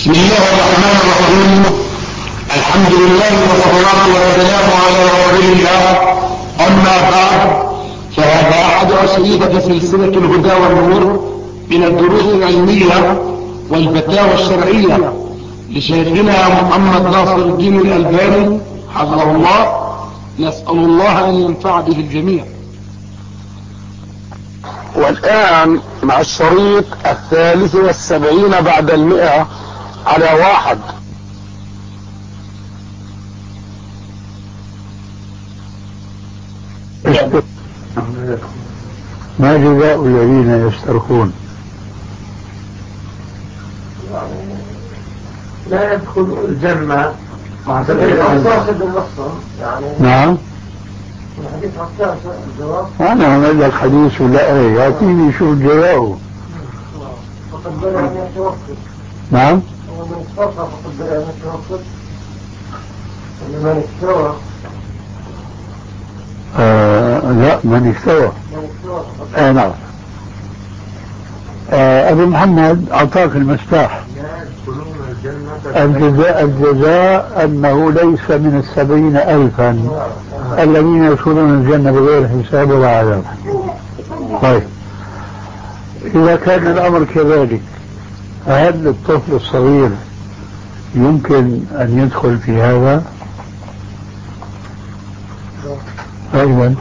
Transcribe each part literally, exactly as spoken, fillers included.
بسم الله الرحمن الرحيم. الحمد لله والصلاة والسلام على رسول الله. أما بعد، فهذا أحد أسئلة سلسلة الهدى والنور من الدروس العلمية والفتاوى الشرعية لشيخنا محمد ناصر الدين الألباني حفظه الله. نسأل الله أن ينفع به الجميع. والآن مع الشريط الثالث والسبعين بعد المئة على واحد. ما جزاء الذين يسترخون؟ لا يدخل الجنة مع يعني نعم. الحديث عكاس الجواب. أنا أعمل لك حديث ولا أي يعطيني شو جوابه. فقد بلغ أن يتوكل. نعم. ومن استطاع فقد بلغ أن يتوكل. ومن استوى. آه لا، من استوى. من استوى. آه نعم. آه أبو محمد أعطاك المفتاح. الجزاء الجزاء أنه ليس من السبعين ألفا الذين يدخلون الجنة بغير حساب ولا عذاب. طيب، إذا كان الأمر كذلك، هل الطفل الصغير يمكن أن يدخل في هذا؟ أيضا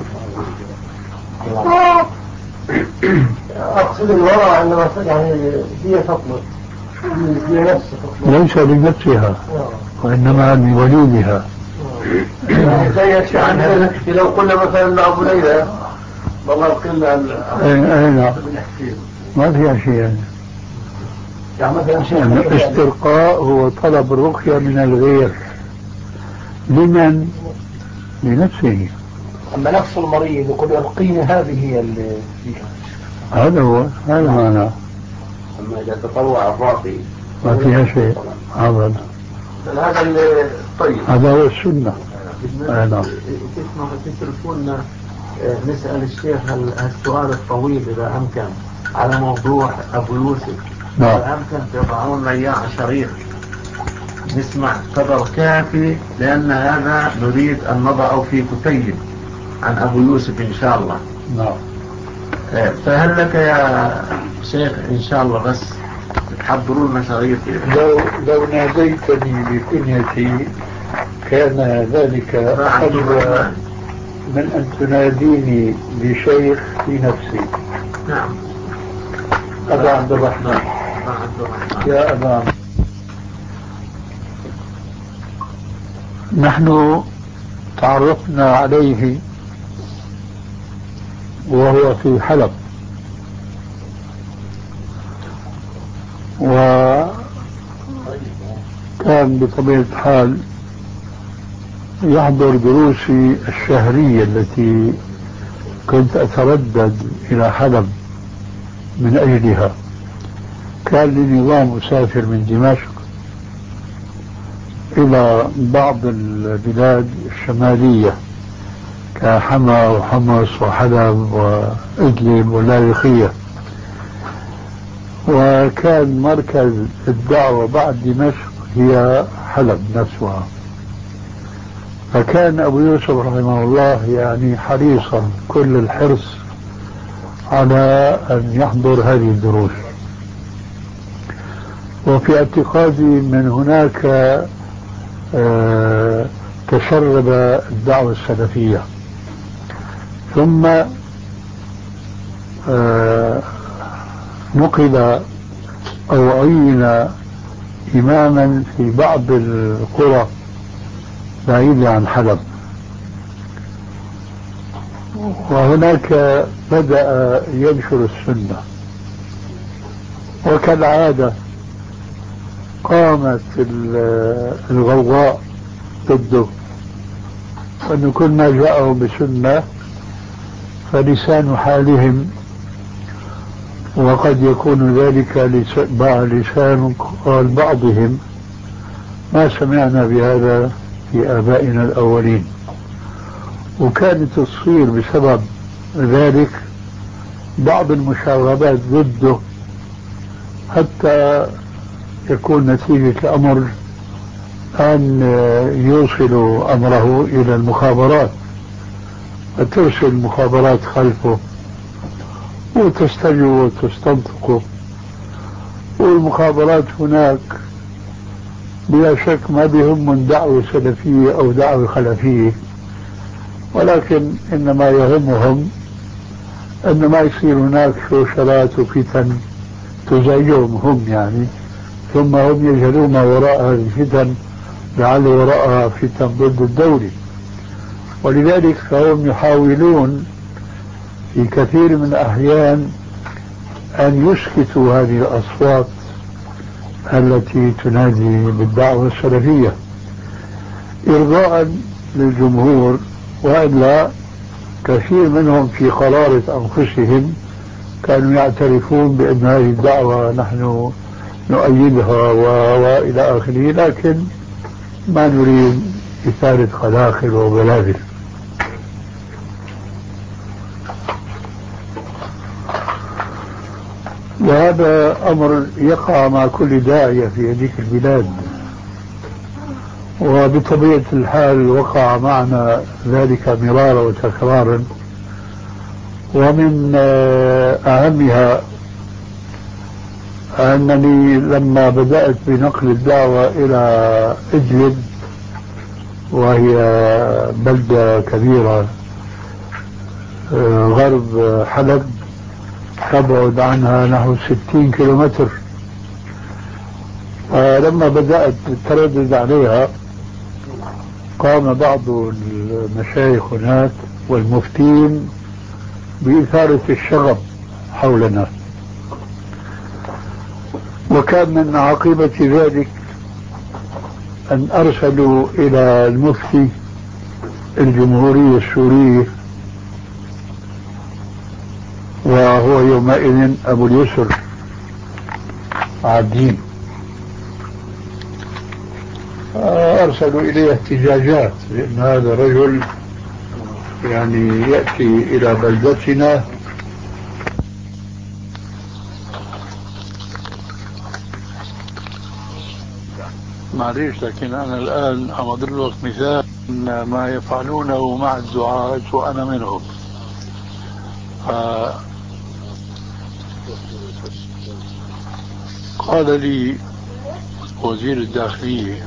أقصد الوضع عندما يعني هي تطلب هي نفسها تطلب ليس لنفسها وإنما لوليدها. زي عنها لو قلنا مثلا لأبو ليلى والله قلنا أي نعم، ما فيها شيء يعني. يعني مثلا شيء الاسترقاء هو طلب الرقية من الغير. لمن؟ لنفسه. أما نفس المريض يقول ارقيني، هذه هي اللي فيها. هذا هو، هذا معناه. أما إذا تطوع الراقي ما فيها شيء أبدا. هذا اللي طيب، هذا هو السنة. نعم. تسمع في تلفوننا نسأل الشيخ السؤال الطويل إذا أمكن على موضوع أبو يوسف. نعم. إذا أمكن تضعون لنا إياه شريط نسمع قدر كافي، لأن هذا نريد أن نضعه في كتيب عن أبو يوسف إن شاء الله. نعم. فهل لك يا شيخ إن شاء الله بس تحضروا لنا شريط؟ لو لو ناديتني بكنيتي كان ذلك أحلى من أن تناديني بشيخ في نفسي. نعم. أبا عبد الرحمن. يا أبا، نحن تعرفنا عليه وهو في حلب، وكان بطبيعة الحال يحضر دروسي الشهرية التي كنت أتردد إلى حلب من أجلها. كان لي نظام أسافر من دمشق إلى بعض البلاد الشمالية كحما وحمص وحلب وإدلب ولاذقية، وكان مركز الدعوة بعد دمشق هي حلب نفسها. فكان أبو يوسف رحمه الله يعني حريصا كل الحرص على أن يحضر هذه الدروس، وفي اعتقادي من هناك آه تشرب الدعوة السلفية. ثم آه نقل أو عين إماما في بعض القرى بعيدة عن حلب، وهناك بدأ ينشر السنة. وكالعادة قامت الغوغاء ضده، وأن كل ما جاءوا بسنة فلسان حالهم، وقد يكون ذلك لسان قال بعضهم ما سمعنا بهذا في آبائنا الأولين. وكانت تصير بسبب ذلك بعض المشاغبات ضده، حتى يكون نتيجة الأمر أن يوصلوا أمره إلى المخابرات، فترسل المخابرات خلفه وتستجوب وتستنطقه. والمخابرات هناك بلا شك ما بهم من دعوة سلفية أو دعوة خلفية، ولكن إنما يهمهم أن ما يصير هناك شوشرات وفتن تزعجهم هم يعني، ثم هم يجهلون ما وراء هذه الفتن لعل وراءها فتن ضد الدولة. ولذلك فهم يحاولون في كثير من الأحيان أن يسكتوا هذه الأصوات التي تنادي بالدعوة السلفية إرضاء للجمهور، وإلا كثير منهم في قرارة أنفسهم كانوا يعترفون بأن هذه الدعوة نحن نؤيدها وإلى آخره، لكن ما نريد إثارة خلاخل وبلابل. وهذا أمر يقع مع كل داعية في هذه البلاد، وبطبيعة الحال وقع معنا ذلك مرارا وتكرارا. ومن أهمها أنني لما بدأت بنقل الدعوة إلى إدلب، وهي بلدة كبيرة غرب حلب تبعد عنها نحو ستين كيلومتر، لما بدأت التردد عليها قام بعض المشايخ هناك والمفتين بإثارة الشغب حولنا، وكان من عاقبة ذلك أن أرسلوا إلى المفتي الجمهورية السورية، وهو يومئذ أبو اليسر عابدين، أرسلوا إليه احتجاجات لأن هذا رجل يعني يأتي إلى بلدتنا معليش، لكن أنا الآن أضرب لك مثال ما يفعلونه مع الدعاة وأنا منهم. قال لي وزير الداخلية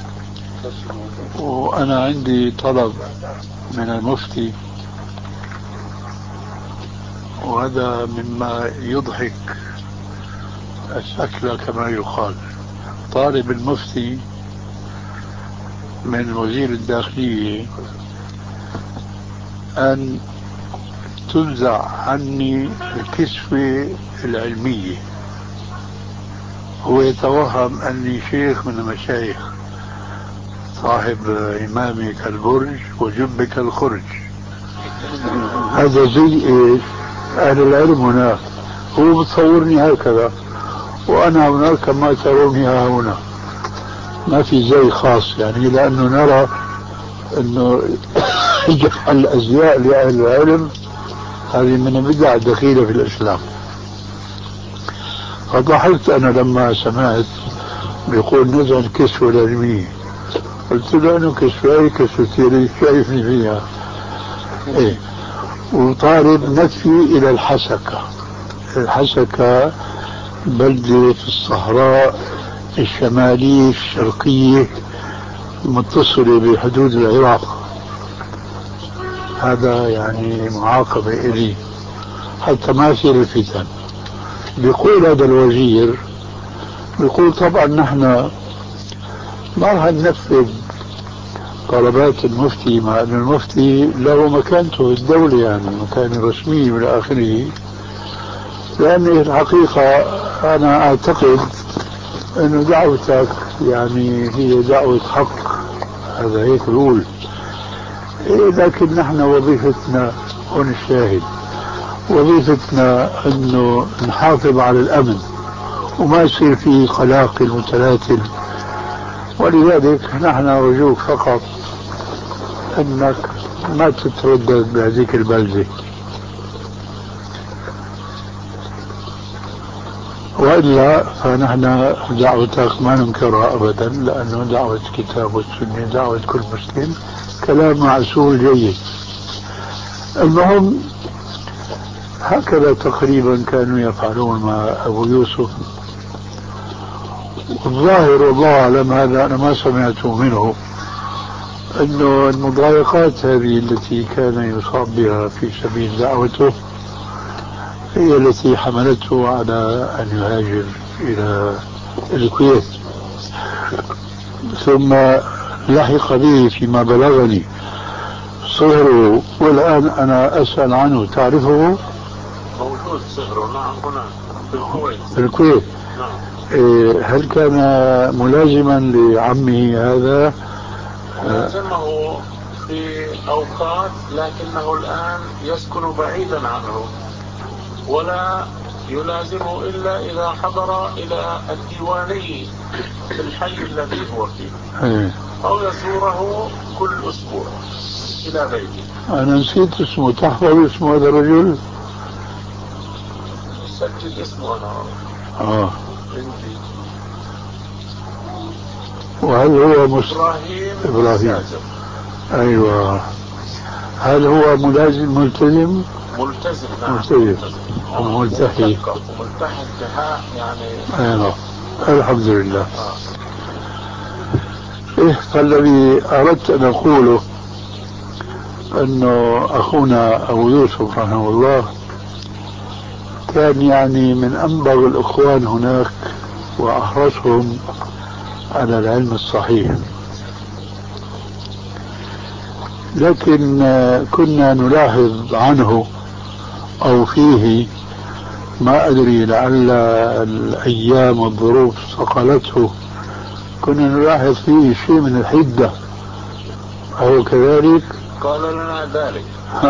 وأنا عندي طلب من المفتي، وهذا مما يضحك الشكل كما يقال، طالب المفتي من وزير الداخلية أن تنزع عني الكسوة العلمية. هو يتوهم أني شيخ من المشايخ، صاحب إمامي كالبرج وجب كالخرج. هذا زي إيش؟ أهل العلم هناك، هو بتصورني هكذا وأنا هناك كما تروني هنا، ما في زي خاص يعني، لأنه نرى أنه جعل الأزياء لأهل العلم هذه من بدع دخيلة في الإسلام. فضحكت أنا لما سمعت بيقول نزع الكسوة العلمية، قلت له أنه كسوة كسوتين شايفني فيها إيه. وطالب نفي إلى الحسكة. الحسكة بلدة في الصحراء الشمالية الشرقية متصلة بحدود العراق، هذا يعني معاقبة إلي حتى ما يصير الفتن. بيقول هذا الوزير، بيقول طبعا نحن ما راح ننفذ طلبات المفتي، مع أن المفتي له مكانته في الدولة يعني مكانة رسمية من آخره، لأن الحقيقة أنا أعتقد أن دعوتك يعني هي دعوة حق، هذا هيك بقول إيه. لكن نحن وظيفتنا هون الشاهد، وظيفتنا أنه نحافظ على الأمن وما يصير فيه قلاقل متلاتل. ولذلك نحن نرجوك فقط أنك ما تتردد بهذيك البلدة. وإلا فنحن دعوتك ما ننكرها أبدا، لأنه دعوة كتاب والسنة دعوة كل مسلم، كلام معسول جيد. المهم هكذا تقريبا كانوا يفعلون مع أبو يوسف. والظاهر والله أعلم، هذا أنا ما سمعته منه، أنه المضايقات هذه التي كان يصاب بها في سبيل دعوته هي التي حملته على أن يهاجر إلى الكويت. ثم لحق به فيما بلغني صهره، والآن أنا أسأل عنه. تعرفه؟ موجود صهره، نعم، هنا في الكويت. في الكويت. نعم. هل كان ملازما لعمه هذا؟ لازمه في أوقات، لكنه الآن يسكن بعيدا عنه، ولا يلازمه إلا إذا حضر إلى الديواني في الحي الذي هو فيه، أو يزوره كل أسبوع إلى بيته. أنا نسيت اسمه، تحفظ اسمه هذا الرجل؟ سجل اسمه أنا. آه. بنتي. وهل هو مس... إبراهيم إبراهيم. أيوة. هل هو ملازم ملتزم؟ ملتزم، نعم. ملتزم وملتحي. وملتحي انتهاء يعني. أيوة. الحمد لله. آه. إيه، فالذي أردت أن أقوله أنه أخونا أبو يوسف رحمه الله كان يعني من أنبغ الإخوان هناك وأحرصهم على العلم الصحيح، لكن كنا نلاحظ عنه أو فيه، ما أدري لعل الأيام والظروف صقلته، كنا نلاحظ فيه شيء من الحدة. أو كذلك؟ قال لنا ذلك.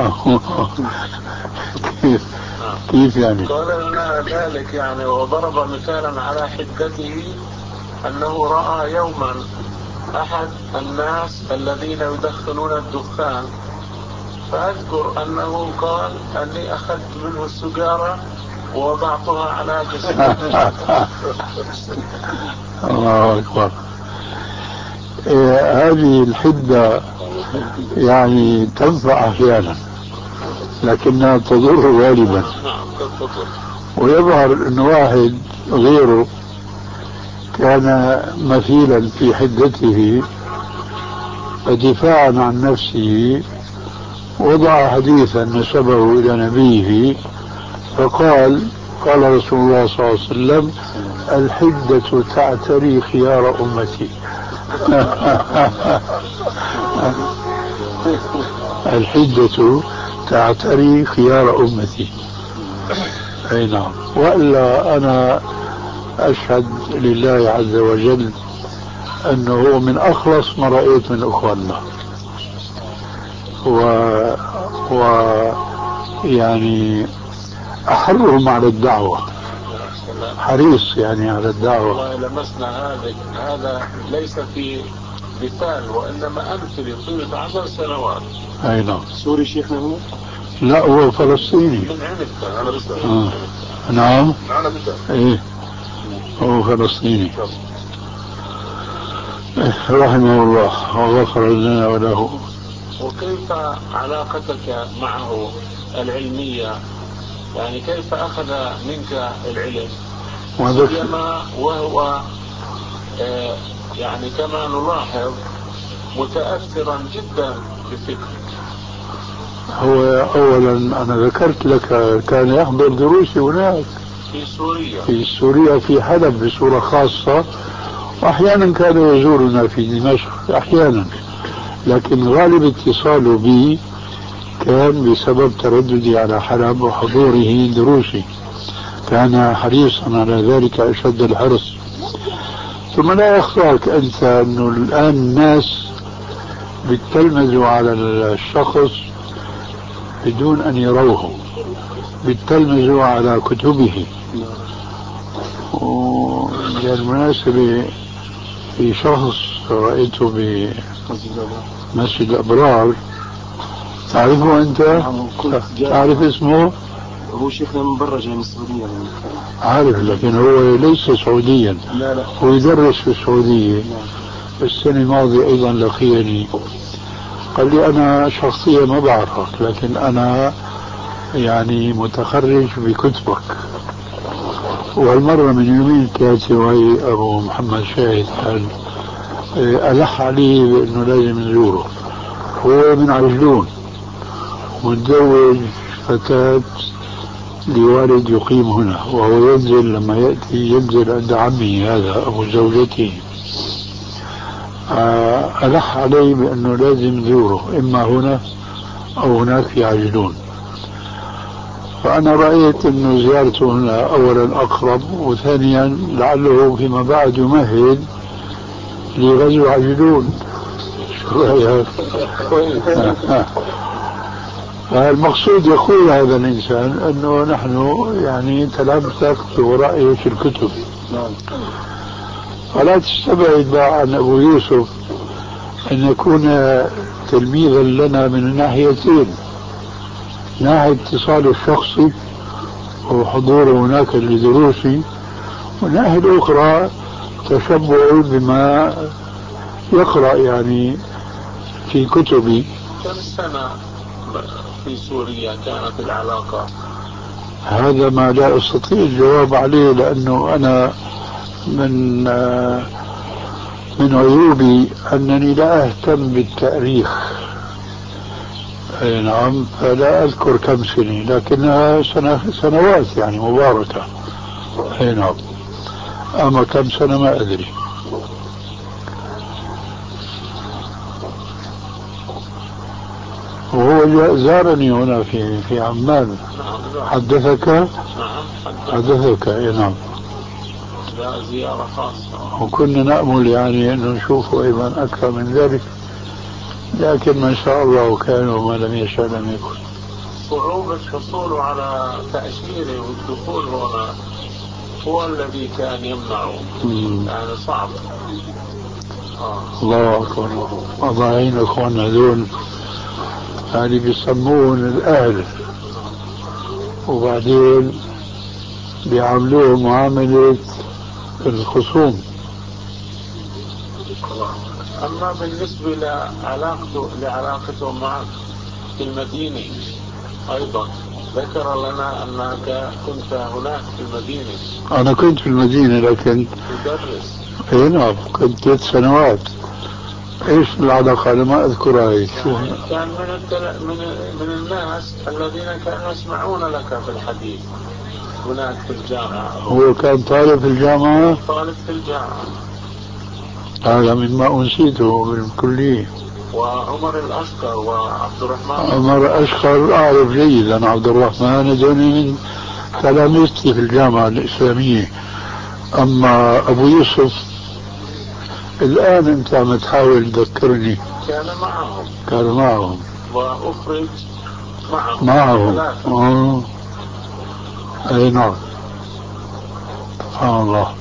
كيف؟ كيف يعني؟ قال لنا ذلك يعني، وضرب مثالا على حدته أنه رأى يوما أحد الناس الذين يدخنون الدخان، فأذكر أنه قال أني أخذت منه السجارة ووضعتها على جسمه. الله أكبر. إيه، هذه الحدة يعني تنفع أحيانا لكنها تضر غالبا. ويظهر أن واحد غيره كان مثيلا في حدته، فدفاعا عن نفسه وضع حديثا نسبه إلى نبيه فقال: قال رسول الله صلى الله عليه وسلم: الحدة تعتري خيار أمتي. الحدة تعتري خيار أمتي. أي نعم. وإلا أنا أشهد لله عز وجل أنه هو من أخلص ما رأيت من أخواننا، و... و يعني أحرهم على الدعوة، حريص يعني على الدعوة. والله لمسنا هذا هذا ليس في مثال، وإنما أمثل طيلة عشر سنوات. أي نعم. سوري شيخنا هو؟ لا، هو فلسطيني. من عنبته. أنا بس. آه. نعم. إيه، هو فلسطيني. رحمه الله وغفر لنا وله. وكيف علاقتك معه العلمية؟ يعني كيف أخذ منك العلم؟ سيما وهو آه يعني كما نلاحظ متأثرا جدا بفكرك. هو أولا أنا ذكرت لك كان يحضر دروسي هناك في سوريا في سوريا في حلب بصورة خاصة، وأحيانا كان يزورنا في دمشق أحيانا، لكن غالب اتصاله بي كان بسبب ترددي على حلب وحضوره دروسي، كان حريصا على ذلك أشد الحرص. ثم لا يخفاك أنت أنه الآن الناس بيتلمذوا على الشخص بدون أن يروه، بيتلمذوا على كتبه. وبالمناسبة في شخص رأيته بمسجد الأبرار، تعرفه أنت؟ تعرف اسمه؟ هو شيخنا من برا جاي من السعودية. عارف، لكن هو ليس سعوديا. لا لا، هو يدرس في السعودية. السنة الماضية أيضا لقيني قال لي أنا شخصيا ما بعرفك، لكن أنا يعني متخرج بكتبك. والمرة من يومين ثلاثة وهي أبو محمد شاهد كان ألح عليه بأنه لازم نزوره. هو من عجلون متزوج فتاة لوالد يقيم هنا، وهو ينزل لما يأتي ينزل عند عمي هذا أبو زوجته. ألح علي بأنه لازم نزوره إما هنا أو هناك في عجلون. فأنا رأيت أنه زيارته هنا أولا أقرب، وثانيا لعله فيما بعد يمهد لغزو عجلون. شو رأيك؟ المقصود يقول هذا الإنسان أنه نحن يعني تلمسك برأيه في الكتب، فلا تستبعد بقى عن أبو يوسف أن يكون تلميذا لنا من الناحيتين، ناحية اتصال الشخصي وحضوره هناك لدروسي، والناحية الأخرى تشبع بما يقرأ يعني في كتبي. كم سنة في سوريا كانت العلاقة؟ هذا ما لا أستطيع الجواب عليه، لأنه أنا من من عيوبي أنني لا أهتم بالتاريخ. أي نعم، فلا أذكر كم سنة، لكنها سنة سنوات يعني مباركة. أي نعم، أما كم سنة ما أدري. وهو زارني هنا في في عمان. حدثك؟ نعم حدثك. اي نعم، لا زيارة خاصة، وكنا نأمل يعني أن نشوفه أيضا أكثر من ذلك، لكن ما شاء الله كان وما لم يشاء لم يكن. صعوبة حصوله على تأشيره والدخول هنا هو الذي كان يمنعه. يعني صعب. آه. الله أكبر. الله يعين أخواننا هذول، هذه بيسمون الأهل، وبعدين بيعاملوه معاملة الخصوم. أما بالنسبة لعلاقته لعلاقته معك في المدينة أيضا، ذكر لنا أنك كنت هناك في المدينة. أنا كنت في المدينة لكن تدرس. إيه نعم، كنت ثلاث سنوات. إيش العلاقة؟ أنا ما أذكرها. إيش يعني كان من التل... من من الناس الذين كانوا يسمعون لك في الحديث هناك في الجامعة. هو كان طالب في الجامعة؟ طالب في الجامعة. هذا مما أنسيته بالكلية. وعمر الأشقر وعبد الرحمن. عمر الأشقر أعرف جيدا. عبد الرحمن هذوني من تلاميذتي في الجامعة الإسلامية. أما أبو يوسف الآن أنت عم تحاول تذكرني. كان معهم. كان معهم وأخرج معهم. معهم. آه. أي نعم. سبحان الله.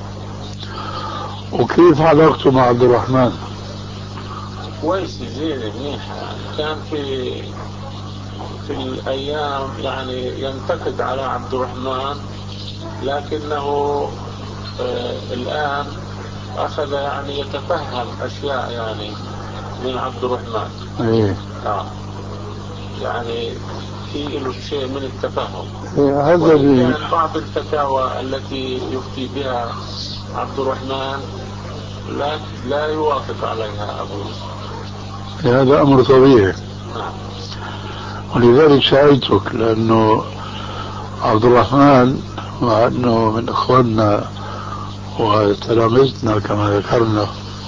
وكيف علاقته مع عبد الرحمن؟ كويس، زين منيحة. كان في في الأيام يعني ينتقد على عبد الرحمن، لكنه آه الآن أخذ يعني يتفهم أشياء يعني من عبد الرحمن. إيه. آه. يعني في له شيء من التفهم. إيه هذا اللي كان بعض الفتاوى التي يفتي بها عبد الرحمن لا لا يوافق عليها أبو يوسف. هذا أمر طبيعي. نعم. ولذلك سألتك، لأنه عبد الرحمن مع أنه من إخواننا وتلامذتنا كما ذكرنا،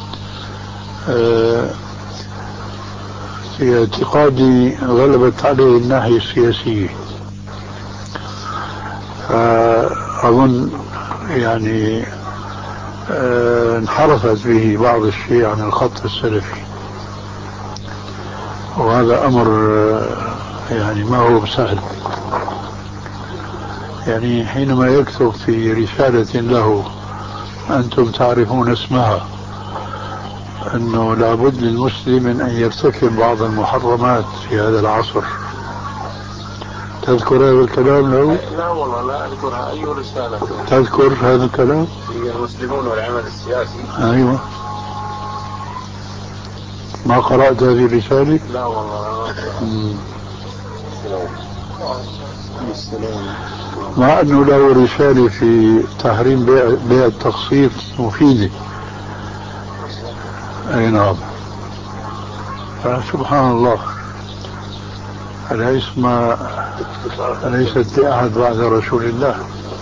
في اعتقادي غلبت عليه الناحية السياسية، فأظن يعني انحرفت به بعض الشيء عن الخط السلفي، وهذا أمر يعني ما هو سهل. يعني حينما يكتب في رسالة له أنتم تعرفون اسمها أنه لابد للمسلم من أن يرتكب بعض المحرمات في هذا العصر، تذكر هذا الكلام له؟ لا والله لا أذكرها. أي رسالة تذكر هذا الكلام؟ هي المسلمون والعمل السياسي. أيوة. ما قرأت هذه الرسالة؟ لا والله. مع أنه له رسالة في تحريم بيع, بيع التقسيط مفيدة. أي نعم. سبحان الله، أليس ما أليست لأحد بعد رسول الله.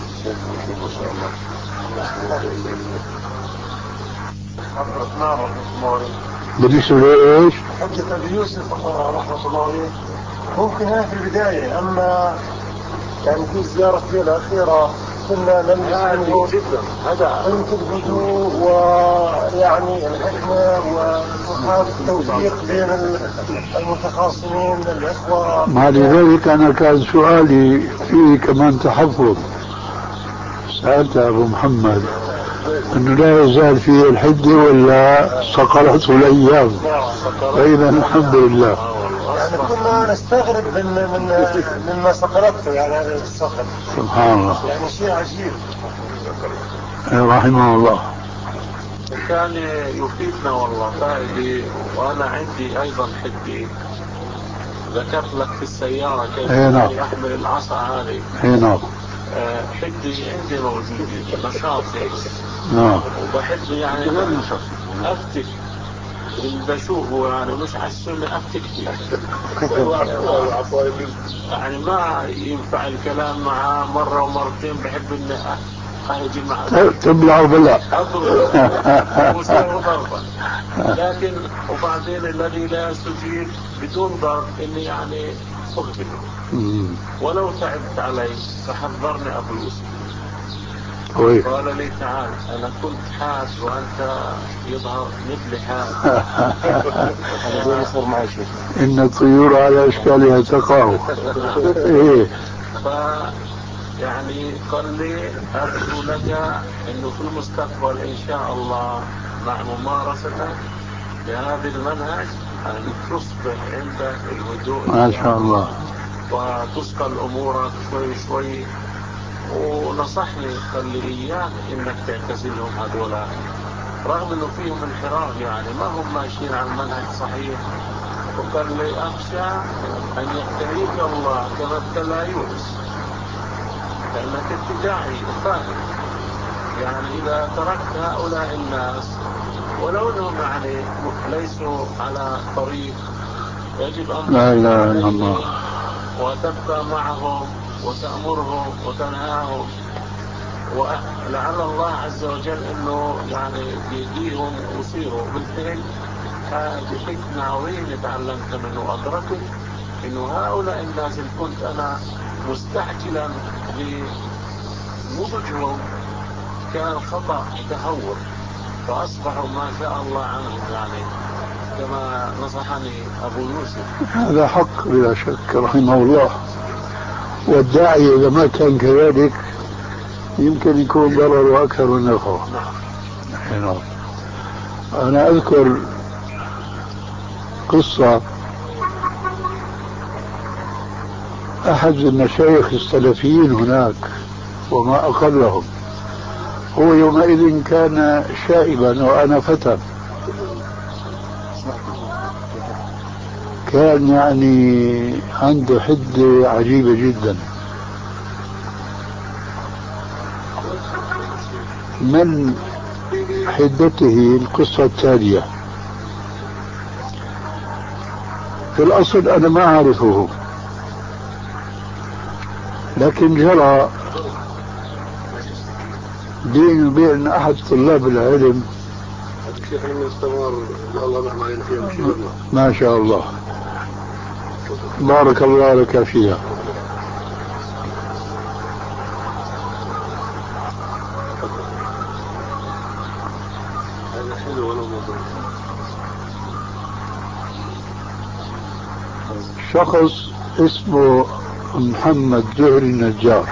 بالنسبة لإيش؟ حجة أبي يوسف رحمة الله عليه ممكن هي في البداية، أما يعني في زيارة الأخيرة كنا لم نسمعه جدا هذا قيمة الهدوء ويعني الحكمة ومحاولة التوفيق بين المتخاصمين من الإخوة. مع ذلك أنا كان سؤالي فيه كمان تحفظ. سألت أبو محمد أنه لا يزال فيه الحدة ولا صقلته الأيام، فإذا الحمد لله. يعني كنا نستغرب من من مما صقلته يعني هذا الصقل. سبحان الله، يعني شيء عجيب. رحمه الله. كان يفيدنا والله فائدة. وأنا عندي أيضا حدي، ذكرت لك في السيارة كيف أني أحمل العصا هذه. نعم. حدي عندي موجود، نشاط هيك. نعم. وبحب يعني أفتك اللي بشوفه، يعني مش على السنة أفتك فيه. يعني ما ينفع الكلام معه مرة ومرتين، بحب إني أهجم معه. تبلع وبلع. أضرب وسوي ضربا. لكن وبعدين الذي لا يستجيب بدون ضرب إني يعني أهجمه. ولو تعبت عليه فحذرني أبو يوسف. طيب. قال لي تعال، أنا كنت حاد وأنت يظهر مثل حاد. أنا زي صار معي شيء. إن الطيور على أشكالها تقع. إيه. ف يعني قال لي أرجو لك إنه في المستقبل إن شاء الله مع ممارستك لهذا المنهج أن تصبح عندك الهدوء ما شاء الله، وتسقل أمورك شوي شوي. ونصحني قال لي إياك إنك تعتزلهم هذولا، رغم إنه فيهم انحراف، يعني ما هم ماشيين على المنهج صحيح. وقال لي أخشى أن يبتليك الله كما ابتلى يونس، لأنك ابتداعي وفاهم. يعني إذا تركت هؤلاء الناس ولو أنهم يعني ليسوا على طريق، يجب أن لا إله إلا الله، وتبقى معهم وتأمرهم وتنهاهم، ولعل الله عز وجل انه يعني يهديهم ويصيروا. بالفعل هذه حكمة عظيمة تعلمت منه وأدركت انه هؤلاء الناس اللي كنت انا مستعجلا لنضجهم كان خطأ تهور، فأصبحوا ما شاء الله عنهم، يعني كما نصحني أبو يوسف. هذا حق بلا شك رحمه الله. والداعي إذا ما كان كذلك يمكن يكون ضرر أكثر من نفعه. نعم. أنا أذكر قصة أحد المشايخ السلفيين هناك وما أقلهم. هو يومئذ كان شائبا وأنا فتى، كان يعني عنده حدة عجيبة جدا. من حدته القصة التالية. في الأصل أنا ما أعرفه، لكن جرى بيني وبين أحد طلاب العلم ما شاء الله بارك الله لك فيها. شخص اسمه محمد جهري النجار،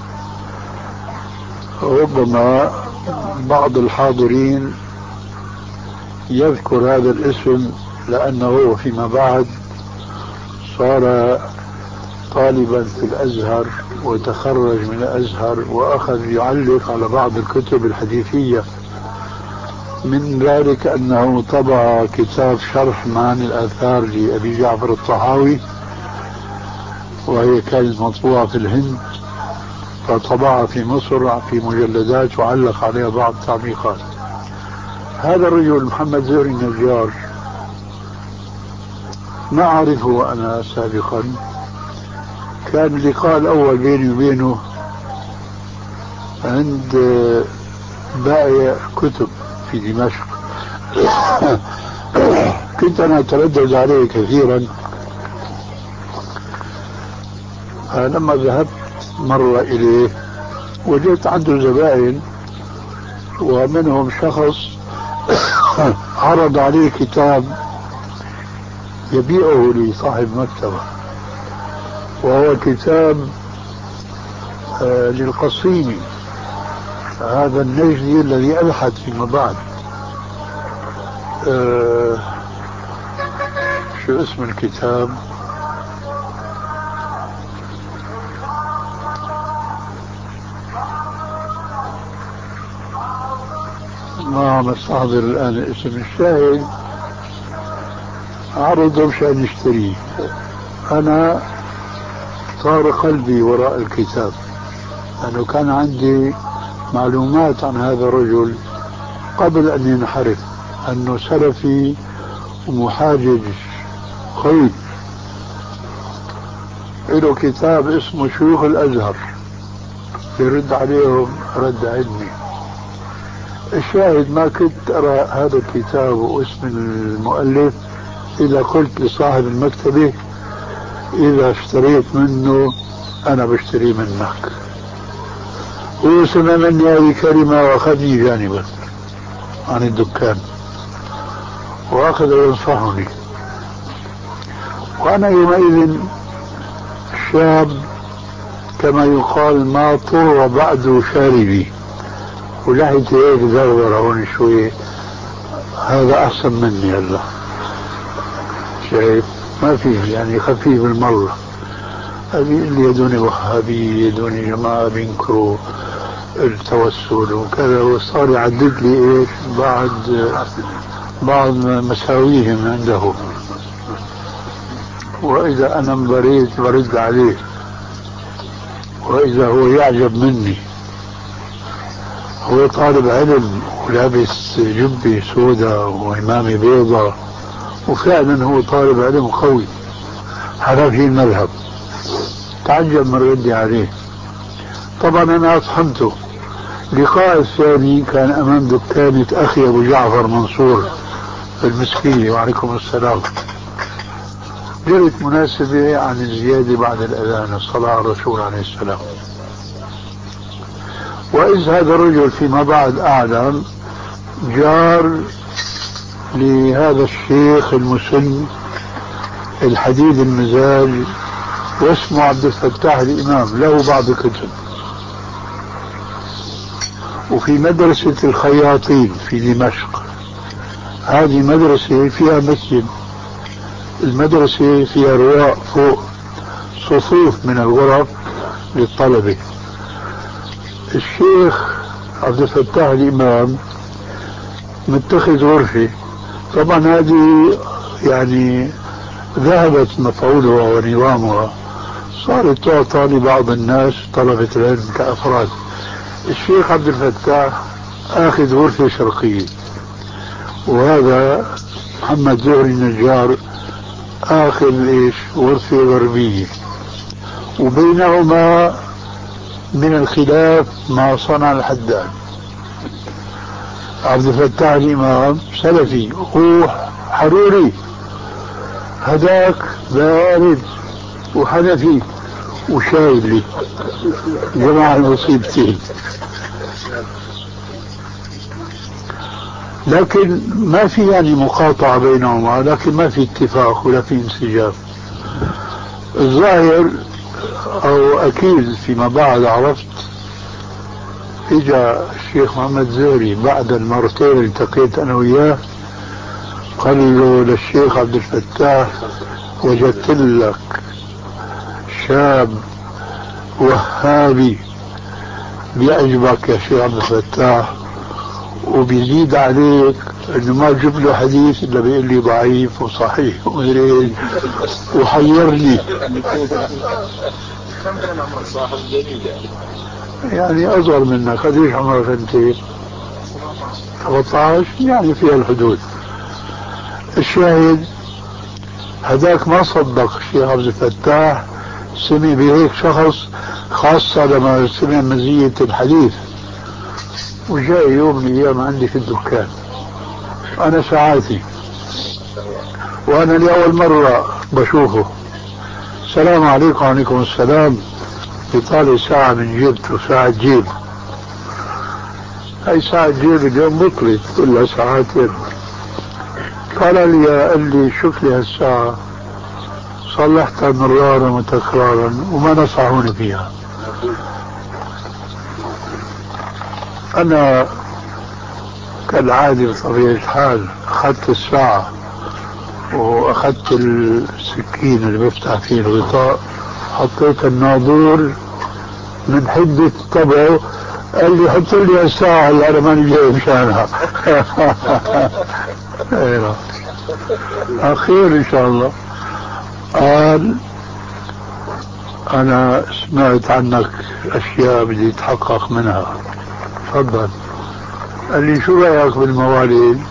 ربما بعض الحاضرين يذكر هذا الاسم لأنه فيما بعد صار طالبا في الأزهر وتخرج من الأزهر وأخذ يعلق على بعض الكتب الحديثية، من ذلك أنه طبع كتاب شرح معاني الآثار لأبي جعفر الطحاوي، وهي كانت مطبوعة في الهند، فطبعها في مصر في مجلدات وعلق عليها بعض التعليقات. هذا الرجل محمد زهري النجار ما أعرفه أنا سابقا، كان اللقاء الأول بيني وبينه عند بائع كتب في دمشق. كنت أنا أتردد عليه كثيرا، فلما ذهبت مرة إليه وجدت عنده زبائن، ومنهم شخص عرض عليه كتاب يبيعه لصاحب مكتبة، وهو كتاب آه للقصيمي، هذا النجدي الذي ألحد فيما بعد. آه شو اسم الكتاب؟ ما مستحضر الآن اسم الشاهد، عرضه مشان نشتريه. أنا طار قلبي وراء الكتاب، لأنه كان عندي معلومات عن هذا الرجل قبل أن ينحرف، أنه سلفي ومحاجج قوي. له كتاب اسمه شيوخ الأزهر يرد عليهم رد علمي. الشاهد ما كنت أرى هذا الكتاب واسم المؤلف إذا قلت لصاحب المكتبة إذا اشتريت منه أنا بشتري منك. هو سمع مني هذه كلمة وأخذني جانبا عن الدكان وأخذ ينصحني، وأنا يومئذ شاب كما يقال ما طر بعد شاربي، ولحيتي هيك زرزر هون شوي، هذا أحسن مني هلا، شايف ما فيه يعني خفيف المرة. هذه اللي يدوني وهابي يدوني جماعة بينكروا التوسل وكذا، وصار يعدد لي ايش بعد بعض مساويهم عنده، وإذا أنا انبريت برد عليه، وإذا هو يعجب مني. هو طالب علم ولابس جبة سوداء وإمامة بيضاء، وفعلا هو طالب علم قوي على في المذهب. تعجب من ردي عليه. طبعا أنا أفهمته. لقاء الثاني كان أمام دكانة أخي أبو جعفر منصور في المسكينة، وعليكم السلام. جرت مناسبة عن الزيادة بعد الأذان، الصلاة على الرسول عليه السلام. وإذ هذا الرجل فيما بعد أعلم جار لهذا الشيخ المسن الحديد المزاج، واسمه عبد الفتاح الإمام، له بعض الكتب. وفي مدرسة الخياطين في دمشق، هذه مدرسة فيها مسجد، المدرسة فيها رواق فوق، صفوف من الغرف للطلبة. الشيخ عبد الفتاح الإمام متخذ غرفة، طبعا هذه يعني ذهبت مفعولها ونظامها، صارت تعطى لبعض الناس طلبة العلم كأفراد. الشيخ عبد الفتاح آخذ غرفة شرقية، وهذا محمد زهري النجار آخذ إيش غرفة غربية، وبينهما من الخلاف ما صنع الحداد. عبد الفتاح الإمام سلفي هو حروري، هداك بارد وحنفي وشايلي، جمع المصيبتين. لكن ما في يعني مقاطعة بينهما، لكن ما في اتفاق ولا في انسجام. الظاهر او اكيد فيما بعد عرفت، اجا الشيخ محمد زهري بعد المرتين اللي التقيت انا وياه، قال له للشيخ عبد الفتاح وجدت لك شاب وهابي بيعجبك يا شيخ عبد الفتاح وبيزيد عليك انه ما جبت له حديث الا بيقول لي ضعيف وصحيح ومدري وحيرني صاحب جديد يعني اصغر منك. قديش عمرك انت؟ سبعة عشر يعني فيها الحدود. الشاهد هذاك ما صدق الشيخ عبد الفتاح، سمع بهيك شخص خاصة لما سمع مزية الحديث، وجاء يوم من الايام عندي في الدكان انا ساعاتي وانا لاول مرة بشوفه. السلام عليكم. وعليكم السلام. يطالع ساعة من جيبته، ساعة جيب. هاي ساعة جيب اليوم بطلت كلها ساعتين. قال لي قال لي شوف لي هالساعة صلحتها مرارا وتكرارا وما نصحوني فيها. انا كالعادة بطبيعة الحال اخذت الساعة واخذت السكين اللي بفتح فيه الغطاء، حطيت الناظور من حدة طبعه. قال لي حط لي الساعة اللي انا ماني جاي مشانها. اخير ان شاء الله. قال انا سمعت عنك اشياء بدي اتحقق منها، تفضل. قال لي شو رايك بالموالد؟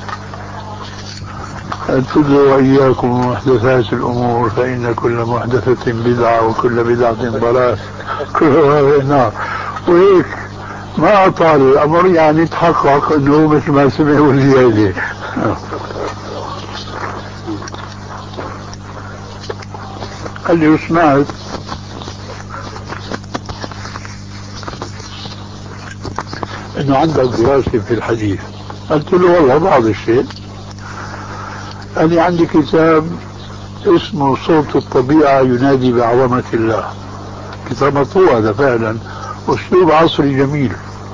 قلت له واياكم ومحدثات الامور فان كل محدثة بدعة وكل بدعة ضلال كلها نار. وهيك ما اطال الامر، يعني تحقق انه مثل ما سمع والزيادة. قال لي وسمعت انه عندك دراسة في الحديث. قلت له والله بعض الشيء. قال لي عندي كتاب اسمه صوت الطبيعة ينادي بعظمة الله، كتاب مطبوع هذا فعلا، اسلوب عصري جميل،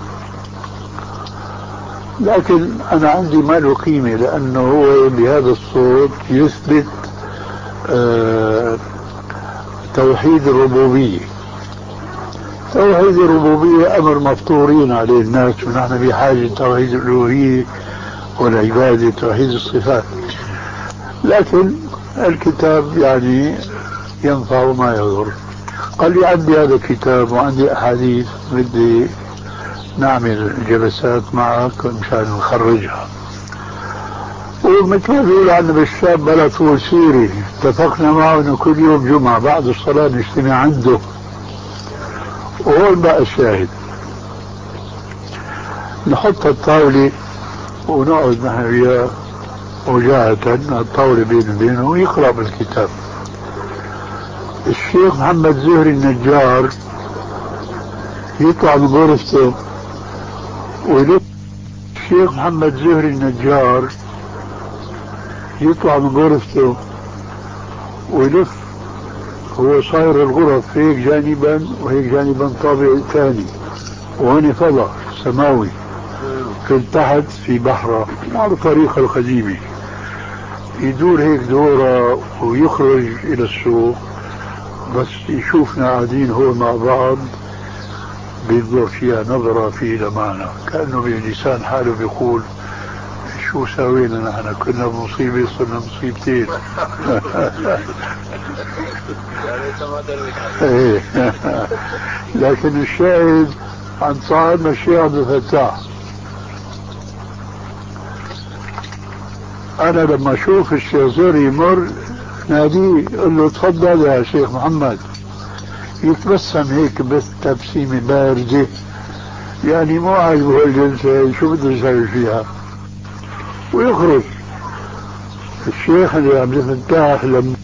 لكن انا عندي ما له قيمة لانه هو بهذا الصوت يثبت آه توحيد الربوبية. توحيد الربوبية امر مفطورين عليه الناس، ونحن بحاجة توحيد الالوهية والعبادة، توحيد الصفات. لكن الكتاب يعني ينفع وما يضر. قال لي عندي هذا الكتاب وعندي احاديث بدي نعمل جلسات معك مشان نخرجها. ومثل ما بيقول عنا بالشاب بلا طول سيري، اتفقنا معه انه كل يوم جمعة بعد الصلاة نجتمع عنده. وهون بقى الشاهد، نحط الطاولة ونقعد نحن وياه وجاهة الطاولة بين وبينه ويقرأ بالكتاب. الشيخ محمد زهري النجار يطلع من غرفته ويلف. الشيخ محمد زهري النجار يطلع من غرفته ويلف، هو صاير الغرف هيك جانبا وهيك جانبا طابق ثاني، وهنا فضاء سماوي في تحت في بحرة على الطريقة القديمة. يدور هيك دورة ويخرج إلى السوق، بس يشوفنا قاعدين هو مع بعض بينظر فيها نظرة في لمعنى، كأنه بلسان حاله بيقول شو سوينا نحن، كنا بمصيبة صرنا مصيبتين. لكن الشاهد عن صاحبنا الشيخ عبد الفتاح، انا لما اشوف الشيخ زهري يمر ناديه قل له تفضل يا شيخ محمد، يتبسم هيك بس تبسيمة باردة، يعني مو عاجبه الجلسة شو بده يسوي فيها ويخرج. الشيخ اللي عبد الفتاح لما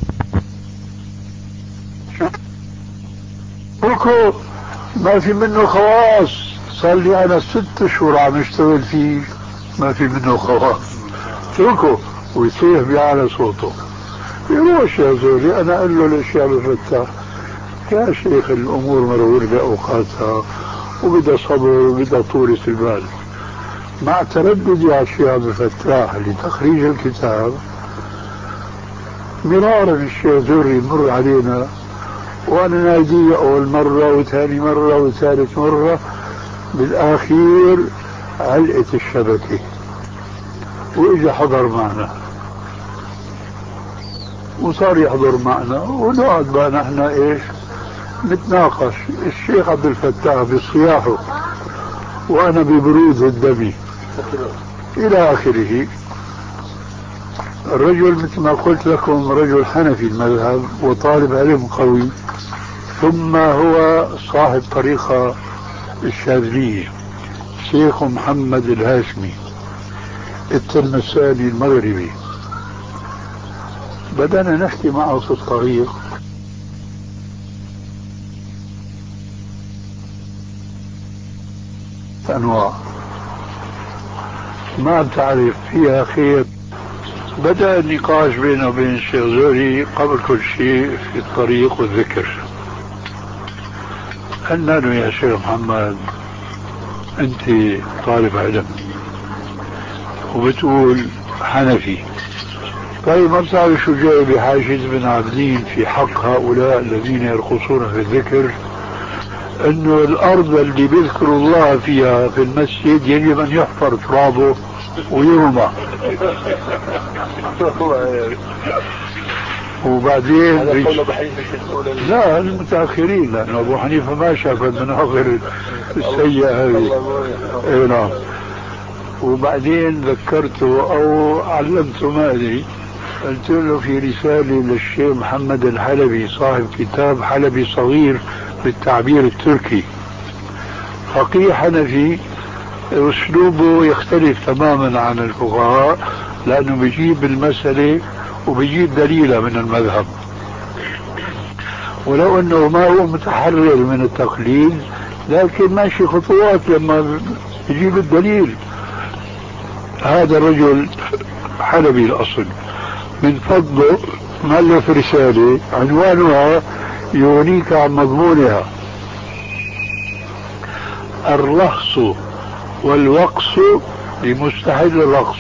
تركه ما في منه خواص، صار لي انا ست اشهر عم اشتغل فيه ما في منه خواص. اتركه ويصيح بأعلى صوته. يروح يا زولي، انا اقول له للشيخ عبد الفتاح يا شيخ الامور مرور باوقاتها وبدها صبر وبدها طولة البال. مع ترددي على الشيخ عبد الفتاح لتخريج الكتاب مرارا الشيخ زهري يمر علينا وأنا ناديه أول مرة وثاني مرة وثالث مرة، بالآخير علقت الشبكة وإجا حضر معنا وصار يحضر معنا، ونقعد بقى نحن إيش نتناقش، الشيخ عبد الفتاح بصياحه وأنا ببرود الدم إلى آخره. الرجل مثل ما قلت لكم رجل حنفي المذهب وطالب علم قوي، ثم هو صاحب طريقة الشاذلية، شيخ محمد الهاشمي التلمساني المغربي. بدأنا نحكي معه في الطريق، أنواع ما بتعرف فيها خير. بدأ النقاش بينه وبين الشيخ زهري قبل كل شيء في الطريق والذكر. قلنا له يا شيخ محمد أنت طالب علم وبتقول حنفي، طيب ما بتعرف شو جاي بحاجز بن عابدين في حق هؤلاء الذين يرقصون في الذكر، انه الارض اللي بيذكر الله فيها في المسجد يجب ان يحفر ترابه ويرمى. وبعدين لا المتاخرين، لان ابو حنيفه ما شاف المناظر السيئه هذه. اي نعم. وبعدين ذكرته او علمته ما ادري، قلت له في رساله للشيخ محمد الحلبي صاحب كتاب حلبي صغير بالتعبير التركي، فقيه حنفي، اسلوبه يختلف تماما عن الفقهاء لانه بيجيب المسألة وبيجيب دليلة من المذهب، ولو انه ما هو متحرر من التقليد لكن ماشي خطوات لما يجيب الدليل. هذا الرجل حلبي الاصل، من فضله مؤلف رسالة عنوانها يغنيك عن مضمونها: الرقص والوقص لمستحل الرقص،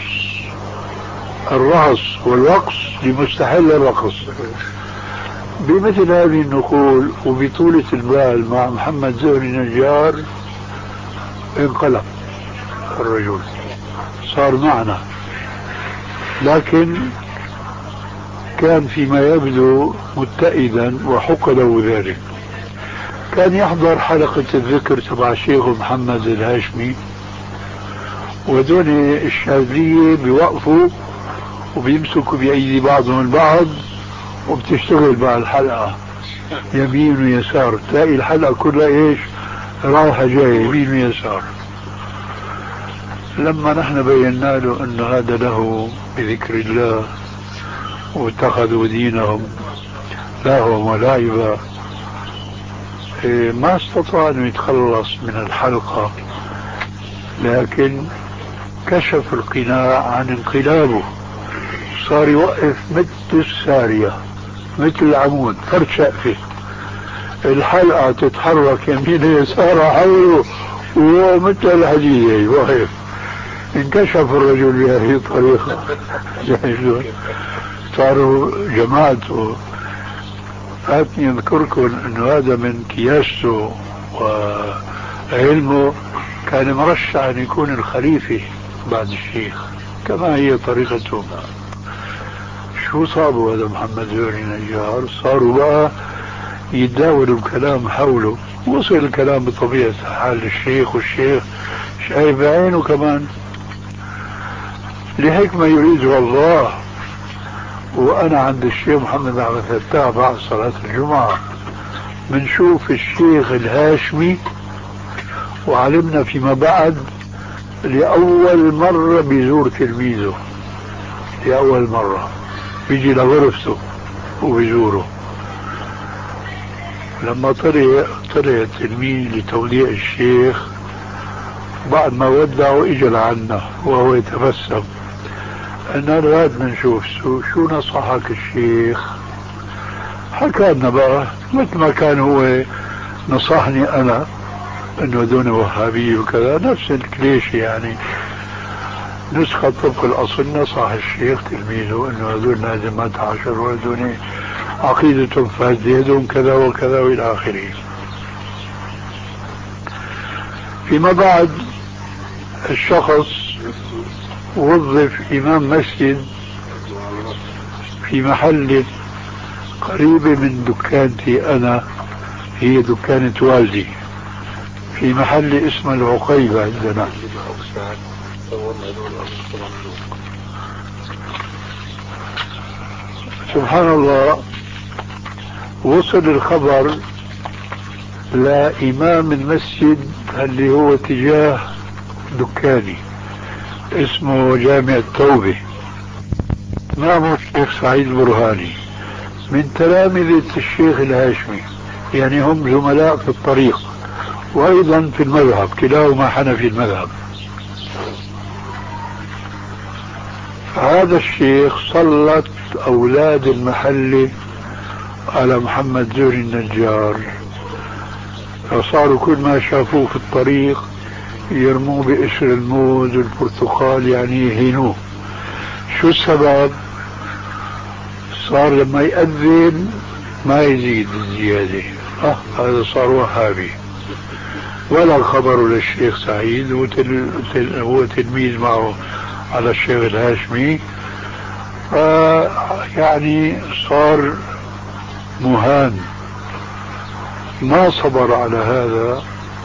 الرقص والوقص لمستحل الرقص. بمثل هذه النقول وبطولة البال مع محمد زهري نجار انقلب الرجل، صار معنا، لكن كان فيما يبدو متئدا وحق له ذلك. كان يحضر حلقة الذكر تبع الشيخ محمد الهاشمي، ودون الشاذلية بيوقفوا وبيمسكوا بأيدي بعضهم البعض وبتشتغل مع الحلقة يمين ويسار، تلاقي الحلقة كلها ايش رايحة جاية يمين ويسار. لما نحن بينا له أن هذا له بذكر الله واتخذوا دينهم لهوا ولعبا، ما استطاع أن يتخلص من الحلقة، لكن كشف القناع عن انقلابه، صار يوقف مثل السارية مثل العمود فرد شقفة، الحلقة تتحرك يمين يسار حوله وهو مثل الحديدة واقف. انكشف الرجل بهذه الطريقة، صاروا جماعته. فاتني اذكركم انه هذا من كياسته وعلمه كان مرشح ان يكون الخليفة بعد الشيخ كما هي طريقته. شو صابوا هذا محمد زهري نجار؟ صاروا بقى يتداولوا الكلام حوله، وصل الكلام بطبيعة حال للشيخ، والشيخ شايف بعينه كمان لحكمة يريدها الله. وأنا عند الشيخ محمد عبد الفتاح بعد صلاة الجمعة بنشوف الشيخ الهاشمي، وعلمنا فيما بعد لأول مرة بيزور تلميذه، لأول مرة بيجي لغرفته وبيزوره. لما طلع طلع التلميذ لتوديع الشيخ بعد ما ودعه اجى لعنا وهو يتبسم، قلنا له هاد بنشوف شو, شو نصحك الشيخ. حكى لنا بقى مثل ما كان هو نصحني انا انه دون وهابي وكذا، نفس الكليشة يعني. نسخة طبق الأصل نصح الشيخ تلميذه أنه هذول نازمات عشر وهذول عقيدتهم فاسدة هذول كذا وكذا وإلى آخره. فيما بعد الشخص وظف إمام مسجد في محل قريبة من دكانتي أنا، هي دكانة والدي، في محل اسمه العقيبة عندنا. سبحان الله، وصل الخبر لإمام المسجد اللي هو تجاه دكاني اسمه جامع التوبة، إمامه الشيخ سعيد البرهاني من تلامذة الشيخ الهاشمي، يعني هم زملاء في الطريق وأيضا في المذهب، كلاهما حنفي المذهب. فهذا الشيخ سلط أولاد المحل على محمد زهري النجار، فصاروا كل ما شافوه في الطريق يرموه بقشر الموز والبرتقال، يعني يهينوه. شو السبب؟ صار لما يأذن ما يزيد الزيادة، آه هذا صار وهابي. ولا خبر للشيخ سعيد، هو, تل... تل... هو تلميذ معه على الشيخ الهاشمي، يعني صار مهان. ما صبر على هذا،